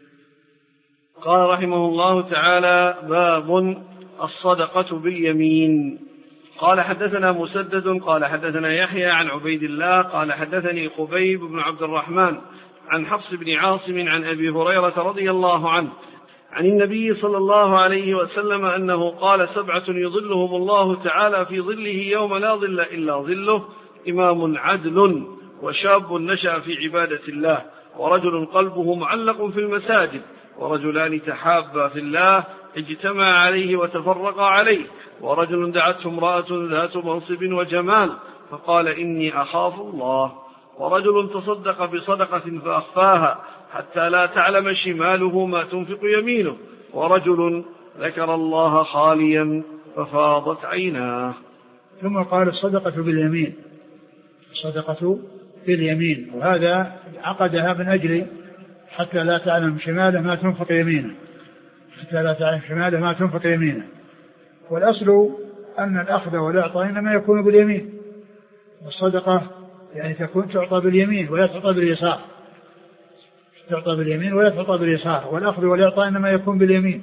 [SPEAKER 1] قال رحمه الله تعالى باب الصدقة باليمين. قال حدثنا مسدد قال حدثنا يحيى عن عبيد الله قال حدثني خبيب بن عبد الرحمن عن حفص بن عاصم عن أبي هريرة رضي الله عنه عن النبي صلى الله عليه وسلم أنه قال سبعة يظلهم الله تعالى في ظله يوم لا ظل إلا ظله إمام عدل وشاب نشأ في عبادة الله ورجل قلبه معلق في المساجد ورجلان تحابا في الله اجتمع عليه وتفرقا عليه ورجل دعته امرأة ذات منصب وجمال فقال إني أخاف الله ورجل تصدق بصدقة فأخفاها حتى لا تعلم شماله ما تنفق يمينه ورجل ذكر الله خاليا ففاضت عيناه.
[SPEAKER 2] ثم قال الصدقة باليمين الصدقة باليمين وهذا عقدها من أجل حتى لا تعلم شماله ما تنفق يمينه حتى لا تعلم شماله ما تنفق يمينه. والأصل أن الأخذ والإعطاء إنما يكون باليمين والصدقة يعني تكون تعطى باليمين ولا تعطى باليسار تعطى باليمين ولا تعطى باليسار والأخذ والإعطاء إنما يكون باليمين.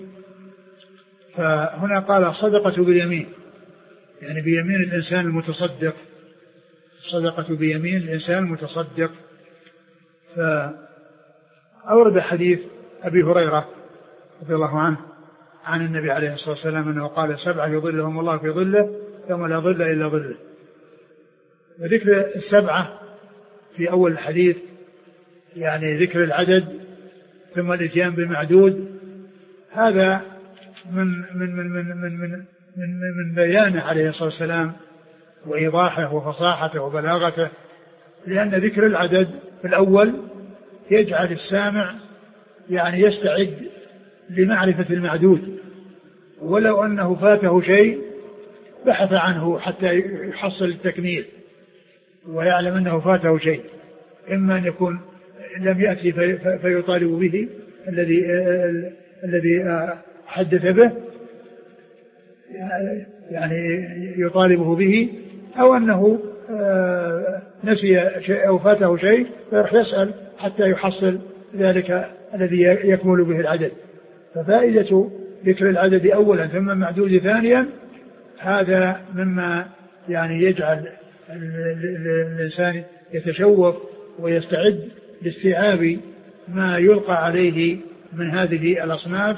[SPEAKER 2] فهنا قال الصدقة باليمين يعني بيمين الإنسان المتصدق الصدقة بيمين الإنسان المتصدق. فأورد حديث أبي هريرة رضي الله عنه عن النبي عليه الصلاة والسلام أنه قال سبعة يظلهم الله في ظله يوم لا ظل إلا ظله. وذكر السبعة في أول الحديث يعني ذكر العدد ثم الاتيان بالمعدود هذا من من من من من من, من, من بيانه عليه الصلاة والسلام وإيضاحه وفصاحته وبلاغته لأن ذكر العدد في الأول يجعل السامع يعني يستعد لمعرفة المعدود، ولو أنه فاته شيء بحث عنه حتى يحصل التكميل ويعلم أنه فاته شيء، إما أن يكون لم يأتي في فيطالب به الذي الذي حدث به يعني يطالبه به، أو أنه نسي شيء أو فاته شيء فيروح يسأل حتى يحصل ذلك الذي يكمل به العدد. ففائدة ذكر العدد أولا ثم المعدود ثانيا هذا مما يعني يجعل الإنسان يتشوف ويستعد لاستيعاب ما يلقى عليه من هذه الأصناف.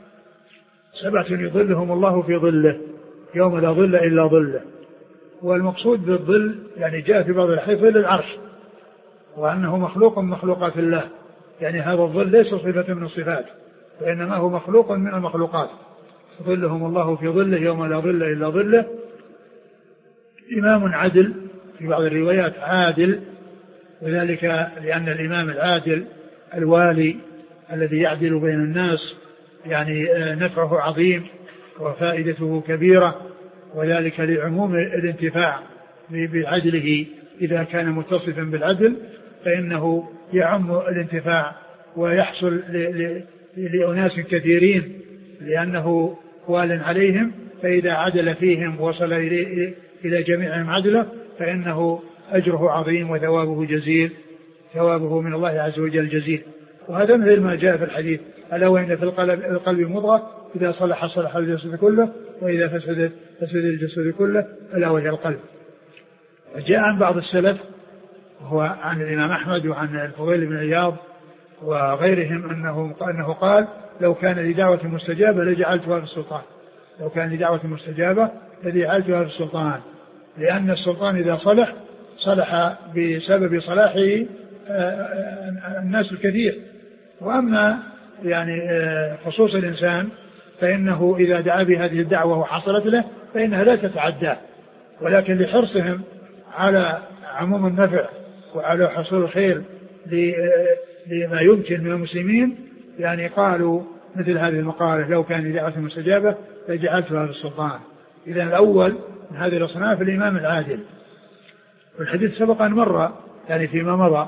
[SPEAKER 2] سبعة يظلهم الله في ظله يوم لا ظل إلا ظله. والمقصود بالظل يعني جاء في بعض الحديث ظل العرش، وأنه مخلوق من مخلوقات الله، يعني هذا الظل ليس صفة من الصفات وإنما هو مخلوق من المخلوقات. ظلهم الله في ظله يوم لا ظل إلا ظله. إمام عدل في بعض الروايات عادل، وذلك لأن الإمام العادل الوالي الذي يعدل بين الناس يعني نفعه عظيم وفائدته كبيرة، وذلك لعموم الانتفاع بعدله. إذا كان متصفا بالعدل فإنه يعم الانتفاع ويحصل لأناس كثيرين لأنه وال عليهم، فإذا عدل فيهم وصل إلى جميعهم عدله فإنه أجره عظيم وثوابه جزيل، ثوابه من الله عز وجل جزيل. وهذا مثل ما جاء في الحديث: ألا وإن في القلب, القلب مضغة إذا صلح صلح الجسد كله وإذا فسد فسد الجسد كله ألا وهي القلب. وجاء عن بعض السلف وهو عن الإمام أحمد وعن الفضيل بن عياض وغيرهم أنه, أنه قال: لو كان لدعوة مستجابة لجعلتها في السلطان، لو كان لدعوة مستجابة لجعلتها في السلطان، لأن السلطان إذا صلح صلح بسبب صلاحه الناس الكثير. وأما يعني خصوص الإنسان فإنه إذا دعا بهذه الدعوة وحصلت له فإنها لا تتعدى، ولكن لحرصهم على عموم النفع وعلى حصول الخير لما يمكن من المسلمين يعني قالوا مثل هذه المقالة: لو كان لدعوة مستجابة لجعلتها في السلطان. إذا الأول من هذه الأصناف الإمام العادل. والحديث سبق أن مر يعني فيما مضى: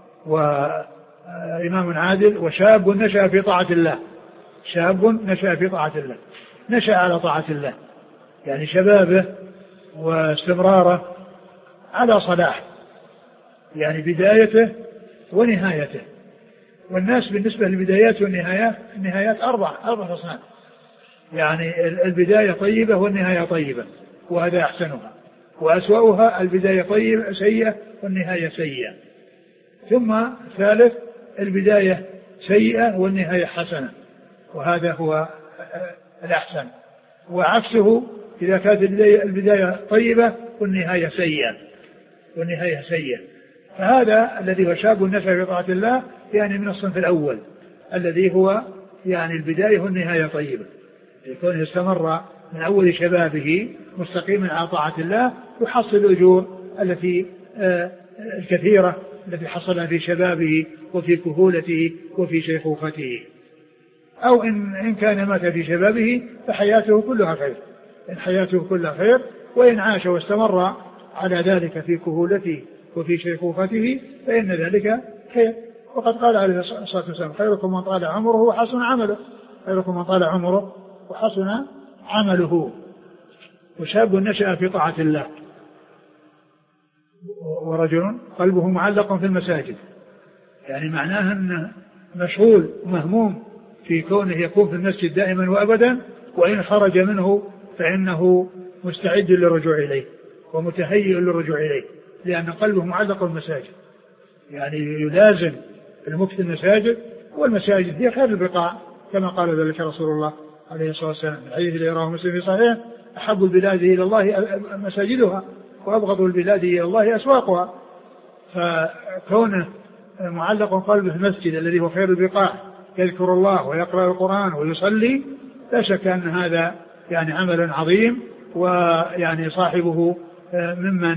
[SPEAKER 2] وإمام عادل وشاب نشأ في طاعة الله، شاب نشأ في طاعة الله، نشأ على طاعة الله، يعني شبابه واستمراره على صلاح، يعني بدايته ونهايته. والناس بالنسبة للبدايات والنهايات النهايات أربع أربع أصناف، يعني البداية طيبة والنهاية طيبة وهذا أحسنها، وأسوأها البداية طيبة سيئة والنهاية سيئة. ثم ثالث البداية سيئة والنهاية حسنة، وهذا هو الأحسن. وعكسه إذا كانت البداية طيبة والنهاية سيئة والنهاية سيئة. فهذا الذي هو شاب نشأ في طاعة الله يعني من الصنف الأول الذي هو يعني البداية والنهاية طيبة، يكون يستمر من أول شبابه مستقيما على طاعة الله يحصل الأجور التي آه الكثيرة التي حصلها في شبابه وفي كهولته وفي شيخوخته. أو إن, إن كان مات في شبابه فحياته كلها خير، إن حياته كلها خير، وإن عاش واستمر على ذلك في كهولته وفي شيخوخته فإن ذلك خير. وقد قال عليه الصلاة والسلام: خيركم من طال عمره وحسن عمله، خيركم من طال عمره وحسن عمله. وشاب نشأ في طاعة الله، ورجل قلبه معلق في المساجد، يعني معناها أنه مشغول ومهموم في كونه يكون في المسجد دائما وأبدا، وإن خرج منه فإنه مستعد للرجوع إليه ومتهيئ للرجوع إليه، لأن قلبه معلق في المساجد، يعني يلازم المكث المساجد. والمساجد هي خير البقاع كما قال ذلك رسول الله عليه الصلاة والسلام في الحديث الذي رواه مسلم في صحيح: أحب البلاد إلى الله مساجدها وأبغض البلاد إلى الله أسواقها. فكونه معلق قلبه في المسجد الذي هو خير البقاع يذكر الله ويقرأ القرآن ويصلي، لا شك أن هذا يعني عمل عظيم، ويعني صاحبه ممن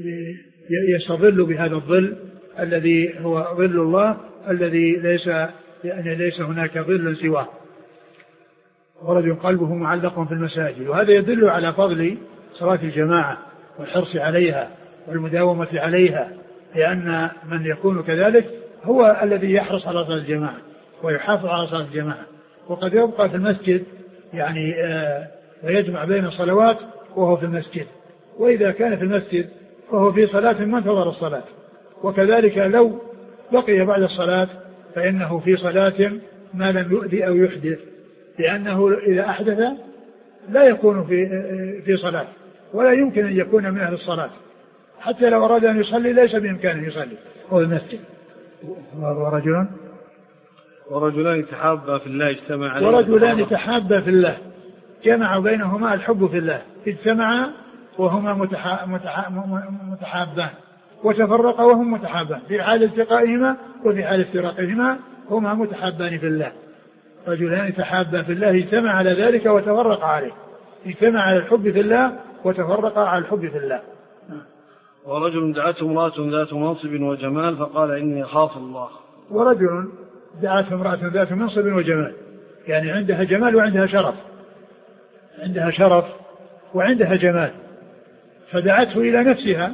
[SPEAKER 2] يستظل بهذا الظل الذي هو ظل الله الذي ليس لأن ليس هناك ظل سواه، ورجل قلبه معلق في المساجد. وهذا يدل على فضل صلاة الجماعة والحرص عليها والمداومة عليها، لأن من يكون كذلك هو الذي يحرص على صلاة الجماعة ويحافظ على صلاة الجماعة. وقد يبقى في المسجد يعني آه ويجمع بين الصلوات وهو في المسجد، وإذا كان في المسجد فهو في صلاة ما انتظر الصلاة. وكذلك لو بقي بعد الصلاة فإنه في صلاة ما لم يؤذي أو يحدث، لأنه إذا أحدث لا يكون في في صلاة ولا يمكن أن يكون من أهل الصلاة، حتى لو أراد أن يصلي ليس بإمكانه يصلي هو المسجد. ورجل
[SPEAKER 1] ورجلان تحابا في الله اجتمع عليه
[SPEAKER 2] ورجلان تحابا في الله جمع بينهما الحب في الله، اجتمعا وهما متحا متحا متحابان، وتفرقا وهم متحابان، في حال التقائهما وفي حال افتراقهما هما متحابان في الله. رجلان تحابا في الله اجتمع على ذلك وتفرق عليه، اجتمع على الحب في الله وتفرق على الحب في الله.
[SPEAKER 1] ورجل دعته امرأة ذات منصب وجمال فقال إني أخاف الله.
[SPEAKER 2] ورجل دعته امرأة ذات منصب وجمال، يعني عندها جمال وعندها شرف، عندها شرف وعندها جمال، فدعته إلى نفسها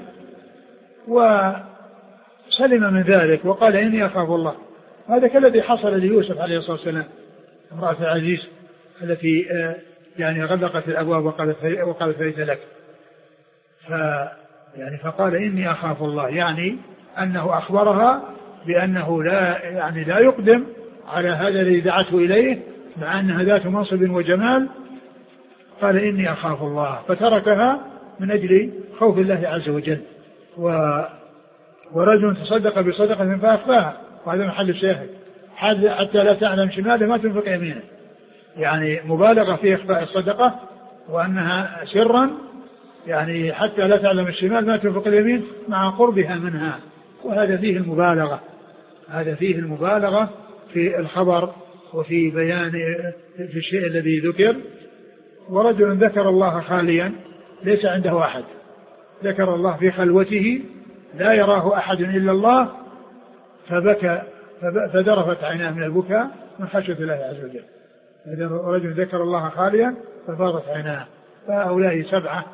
[SPEAKER 2] وسلم من ذلك وقال إني أخاف الله. هذا كالذي حصل ليوسف عليه الصلاة والسلام، امرأة العزيز التي يعني غلقت الأبواب وقالت ليس لك، ف يعني فقال إني أخاف الله، يعني أنه أخبرها بأنه لا يعني لا يقدم على هذا الذي دعته إليه مع أنها ذات منصب وجمال. قال إني أخاف الله فتركها من أجل خوف الله عز وجل. و ورجل تصدق بصدقة فأخفاها، وهذا محل الشاهد، حتى لا تعلم شماله ما تنفق يمينه، يعني مبالغة في إخفاء الصدقة وأنها سرا، يعني حتى لا تعلم الشمال ما تنفق اليمين مع قربها منها، وهذا فيه المبالغة، هذا فيه المبالغة في الخبر وفي بيان في الشيء الذي ذكر. ورجل ذكر الله خاليا ليس عنده أحد، ذكر الله في خلوته لا يراه أحد إلا الله فبكى فذرفت عيناه من البكاء من خشية الله عز وجل. رجل ذكر الله خاليا ففاضت عيناه. فهؤلاء سبعة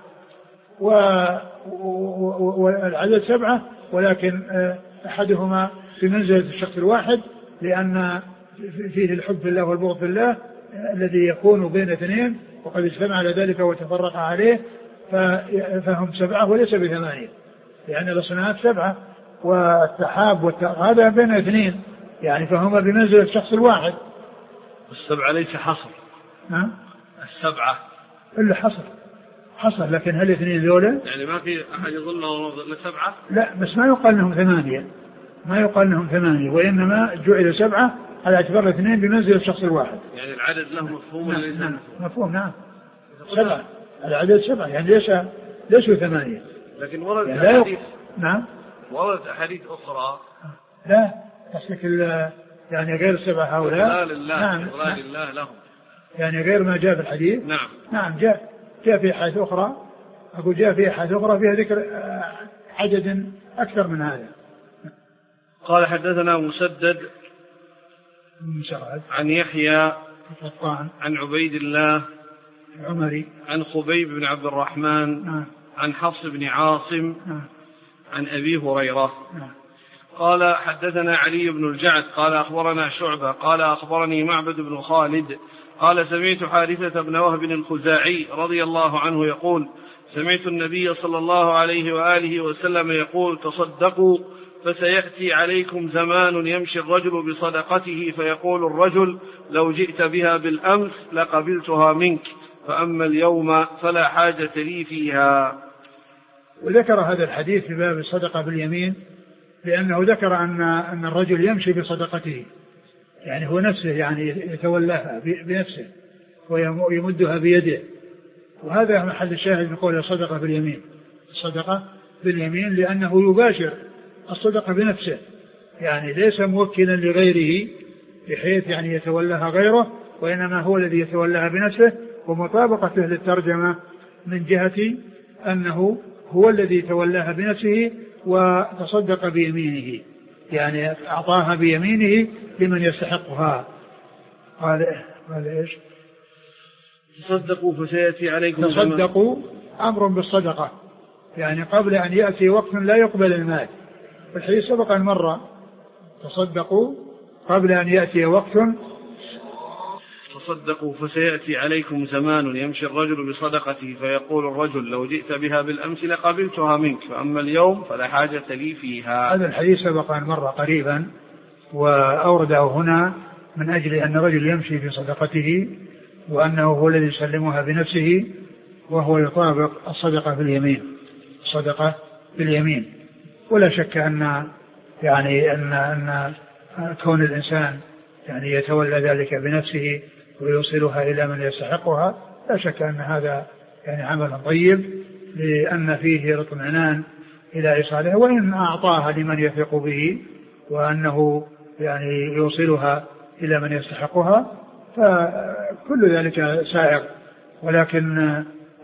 [SPEAKER 2] والعدد سبعة، ولكن أحدهما في منزلة الشخص الواحد، لأن فيه الحب في الله والبغض في الله الذي يكون بين اثنين، وقد اجتمع على ذلك وتفرق عليه، فهم سبعة وليس بثمانية، لأن الأصناف سبعة والتحاب هذا بين اثنين، يعني فهما بمنزلة الشخص الواحد.
[SPEAKER 1] السبعة ليس حصر.
[SPEAKER 2] نعم
[SPEAKER 1] السبعة
[SPEAKER 2] إلا حصر حصل، لكن هل اثنين ذولا
[SPEAKER 1] يعني ما في أحد يظن سبعة؟
[SPEAKER 2] لا، بس ما يقال لهم ثمانية، ما يقال لهم ثمانية، وإنما جعل سبعة على اعتبار الاثنين بمنزل الشخص الواحد.
[SPEAKER 1] يعني العدد له مفهوم.
[SPEAKER 2] نعم. نعم. مفهوم. نعم سبعة، العدد سبعة يعني ليس ليسوا ثمانية.
[SPEAKER 1] لكن ورد
[SPEAKER 2] يعني
[SPEAKER 1] أحاديث.
[SPEAKER 2] نعم
[SPEAKER 1] ورد أحاديث أخرى.
[SPEAKER 2] لا قصدك يعني غير السبعة هؤلاء.
[SPEAKER 1] لله.
[SPEAKER 2] نعم.
[SPEAKER 1] نعم. لله لهم،
[SPEAKER 2] يعني غير ما جاء في الحديث.
[SPEAKER 1] نعم.
[SPEAKER 2] نعم جاء جاء في أحاديث أخرى، أقول جاء في أحاديث أخرى فيها ذكر عدد أكثر من هذا.
[SPEAKER 1] قال حدثنا مسدد عن يحيى عن عبيد الله
[SPEAKER 2] العمري
[SPEAKER 1] عن خبيب بن عبد الرحمن
[SPEAKER 2] نعم.
[SPEAKER 1] عن حفص بن عاصم
[SPEAKER 2] نعم.
[SPEAKER 1] عن أبي هريرة
[SPEAKER 2] نعم.
[SPEAKER 1] قال حدثنا علي بن الجعد قال أخبرنا شعبة قال أخبرني معبد بن خالد قال سمعت حارثة بن وهب الخزاعي رضي الله عنه يقول سمعت النبي صلى الله عليه وآله وسلم يقول تصدقوا فسيأتي عليكم زمان يمشي الرجل بصدقته فيقول الرجل لو جئت بها بالأمس لقبلتها منك فأما اليوم فلا حاجة لي فيها.
[SPEAKER 2] وذكر هذا الحديث في باب الصدقة باليمين، لأنه ذكر أن أن الرجل يمشي بصدقته، يعني هو نفسه يعني يتولاها بنفسه ويمدها بيده، وهذا محل الشاهد من قول الصدقة باليمين، الصدقة باليمين لأنه يباشر الصدقة بنفسه، يعني ليس موكلا لغيره بحيث يعني يتولاها غيره، وإنما هو الذي يتولاها بنفسه، ومطابقته للترجمة من جهة أنه هو الذي تولاها بنفسه وتصدق بيمينه، يعني أعطاها بيمينه لمن يستحقها. قال قال إيش؟
[SPEAKER 1] تصدقوا فسيأتي عليكم
[SPEAKER 2] تصدقوا أمر بالصدقة، يعني قبل أن يأتي وقت لا يقبل المال. والحديث سبق أن مر تصدقوا قبل أن يأتي وقت.
[SPEAKER 1] تصدقوا فسيأتي عليكم زمان يمشي الرجل بصدقته فيقول الرجل لو جئت بها بالأمس لقبلتها منك فأما اليوم فلا حاجة لي فيها.
[SPEAKER 2] هذا الحديث سبق أن مر قريبا وأورده هنا من أجل أن الرجل يمشي بصدقته وأنه هو الذي يسلمها بنفسه وهو يطابق الصدقة باليمين، الصدقة باليمين. ولا شك أن يعني أن أن كون الإنسان يعني يتولى ذلك بنفسه ويوصلها إلى من يستحقها لا شك أن هذا يعني عمل طيب لأن فيه اطمئنان إلى إيصالها، وإن أعطاها لمن يثق به وأنه يعني يوصلها إلى من يستحقها فكل ذلك سائغ. ولكن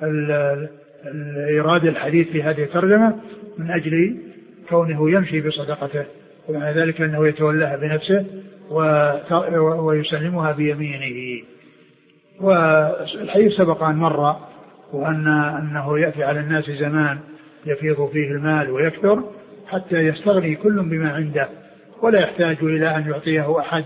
[SPEAKER 2] إيراد الحديث في هذه الترجمة من أجل كونه يمشي بصدقته ومع ذلك أنه يتولاها بنفسه ويسلمها بيمينه. والحديث سبق أن مر وأن أنه يأتي على الناس زمان يفيض فيه المال ويكثر حتى يستغني كل بما عنده ولا يحتاج إلى أن يعطيه أحد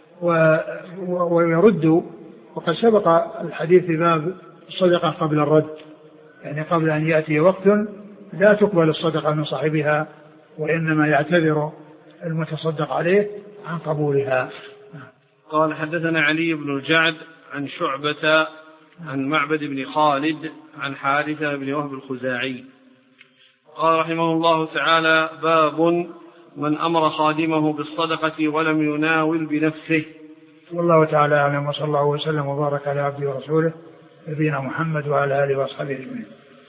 [SPEAKER 2] ويرد. وقد سبق الحديث في باب الصدقة قبل الرد، يعني قبل أن يأتي وقت لا تقبل الصدقة من صاحبها وإنما يعتذر المتصدق عليه عن قبولها.
[SPEAKER 1] قال حدثنا علي بن الجعد عن شعبة عن معبد بن خالد عن حارثة بن وهب الخزاعي قال رحمه الله تعالى باب من أمر خادمه بالصدقة ولم يناول بنفسه.
[SPEAKER 2] والله تعالى أعلم وصلى الله وسلم وبارك على عبده ورسوله نبينا محمد وعلى آله وأصحابه أجمعين.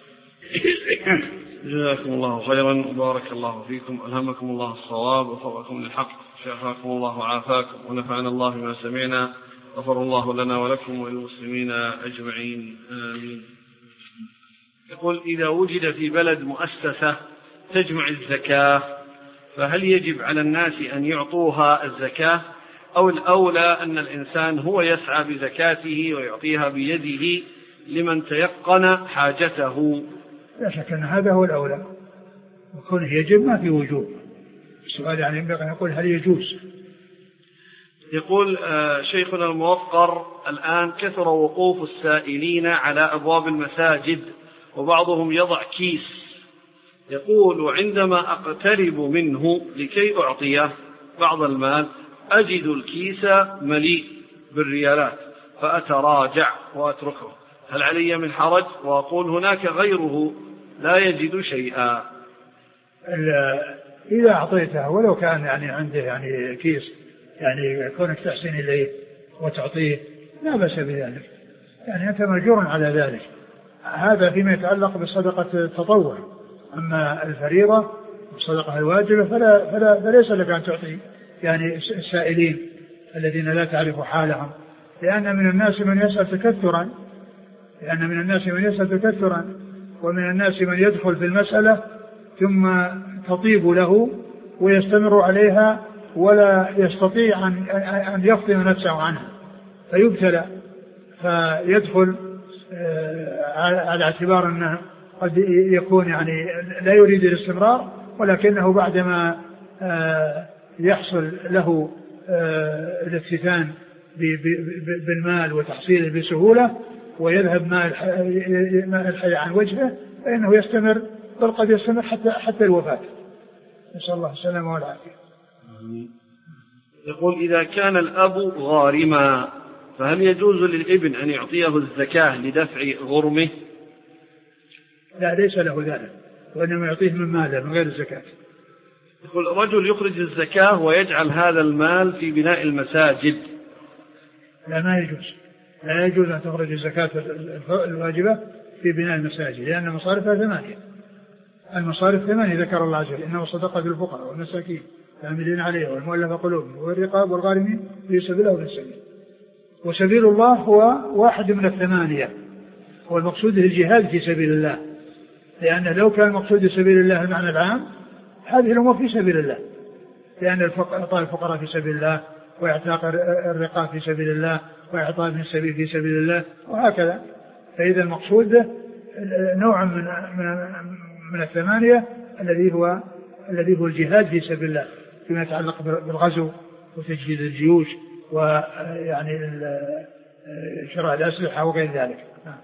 [SPEAKER 1] جزاكم الله خيرا وبارك الله فيكم، ألهمكم الله الصواب وفقكم للحق، شفاكم الله وعافاكم ونفعنا الله بما سمعنا، غفر الله لنا ولكم وللمسلمين أجمعين آمين. يقول إذا وجد في بلد مؤسسة تجمع الزكاة فهل يجب على الناس أن يعطوها الزكاة أو الأولى أن الإنسان هو يسعى بزكاته ويعطيها بيده لمن تيقن حاجته؟
[SPEAKER 2] لا شك أن هذا هو الأولى، وكونه يجب ما في وجوب. السؤال يعني ينبغي أن يقول هل يجوز.
[SPEAKER 1] يقول شيخنا الموقر الآن كثر وقوف السائلين على أبواب المساجد وبعضهم يضع كيس، يقول عندما أقترب منه لكي أعطيه بعض المال أجد الكيس مليء بالريالات فأتراجع وأتركه، هل علي من حرج؟ وأقول هناك غيره لا يجد شيئا.
[SPEAKER 2] إذا أعطيته ولو كان يعني عنده يعني كيس يعني كونك تحسن إليه وتعطيه لا بأس بذلك، يعني أنت مأجور على ذلك. هذا فيما يتعلق بصدقة التطوع، أما الفريضة والصدقة الواجبة فلا فلا فليس لك أن تعطي يعني السائلين الذين لا تعرف حالهم، لأن من الناس من يسأل تكثرا لأن من الناس من يسأل تكثرا ومن الناس من يدخل في المسألة ثم تطيب له ويستمر عليها ولا يستطيع أن يفطن نفسه عنها فيبتلى فيدخل على اعتبار أنه قد يكون يعني لا يريد الاستمرار، ولكنه بعدما يحصل له الافتتان بالمال وتحصيله بسهولة ويذهب ماء الحي عن وجهه فإنه يستمر، بل قد يستمر حتى حتى الوفاة، نسأل الله السلامة والعافية.
[SPEAKER 1] يقول إذا كان الأب غارما فهل يجوز للابن أن يعطيه الزكاة لدفع غرمه؟
[SPEAKER 2] لا، ليس له ذلك، وإنما يعطيه من ماله من غير الزكاة.
[SPEAKER 1] يقول رجل يخرج الزكاة ويجعل هذا المال في بناء المساجد.
[SPEAKER 2] لا، ما يجوز، لا يجوز أن تخرج الزكاة الواجبة في بناء المساجد، لأن مصارفها ثمانية، المصارف ثمانية ذكر الله عز وجل إنه صدقة للفقراء والمساكين العاملين عليه والمؤلفة قلوبهم والرقاب والغارمين في سبيل الله والسبيل. وسبيل الله هو واحد من الثمانية، والمقصود الجهاد في سبيل الله، لأن لو كان المقصود سبيل الله المعنى العام هذه الأمور في سبيل الله، لأن إعطاء الفقراء في سبيل الله، وإعتاق الرقاب في سبيل الله، وإعطاء ابن السبيل في سبيل الله، وهكذا. فإذا المقصود به نوع من من من الثمانية الذي هو الذي هو الجهاد في سبيل الله فيما يتعلق بالغزو وتجهيز الجيوش ويعني شراء الأسلحة وغير ذلك.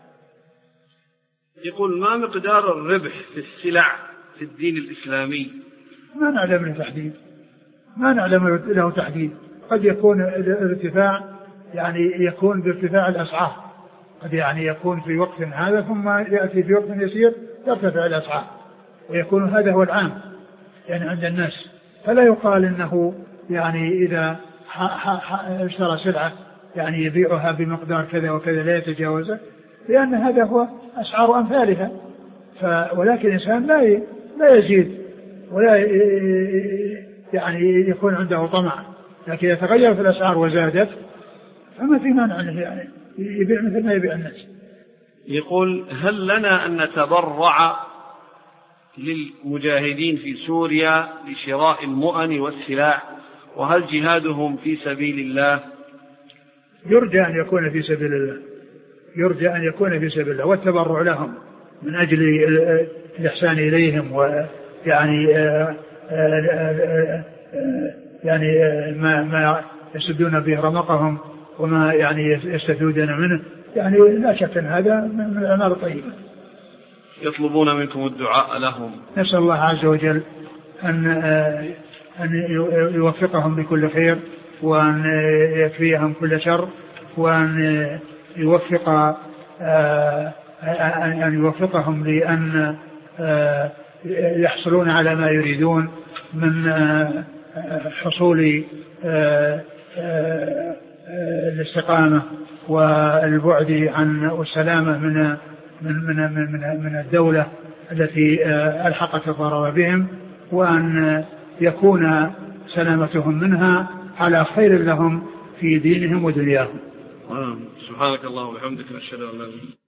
[SPEAKER 1] يقول: ما مقدار الربح في السلع في الدين الإسلامي؟
[SPEAKER 2] ما نعلم له تحديد، ما نعلم له تحديد. قد يكون الارتفاع يعني يكون بارتفاع الأسعار، قد يعني يكون في وقت هذا ثم يأتي في وقت يسير ترتفع الأسعار، ويكون هذا هو العام يعني عند الناس. فلا يقال إنه يعني إذا اشترى سلعة يعني يبيعها بمقدار كذا وكذا لا يتجاوزه، لأن هذا هو أسعار أمثالها. ولكن الإنسان لا لا يزيد ولا يعني يكون عنده طمع، لكن يتغير في الأسعار وزادت فما في مانع عنه يعني يبيع مثل ما يبيع الناس.
[SPEAKER 1] يقول: هل لنا أن نتبرع للمجاهدين في سوريا لشراء المؤن والسلاح، وهل جهادهم في سبيل الله؟
[SPEAKER 2] يرجى أن يكون في سبيل الله، يرجى أن يكون في سبيل الله، والتبرع لهم من أجل الإحسان إليهم ويعني يعني ما ما يسدون به رمقهم وما يعني يستفيدون منه، يعني لا شك أن هذا من الأعمال الطيبة.
[SPEAKER 1] يطلبون منكم الدعاء لهم.
[SPEAKER 2] نسأل الله عز وجل أن أن يوفقهم لكل خير، وأن يكفيهم كل شر، وأن يوفق أن يوفقهم لأن يحصلون على ما يريدون من حصول الاستقامة والبعد عن والسلامة من من من من من الدولة التي ألحقت الضرر بهم، وأن يكون سلامتهم منها على خير لهم في دينهم ودنياهم.
[SPEAKER 1] سبحانك اللهم وبحمدك، نشهد أن لا إله إلا أنت.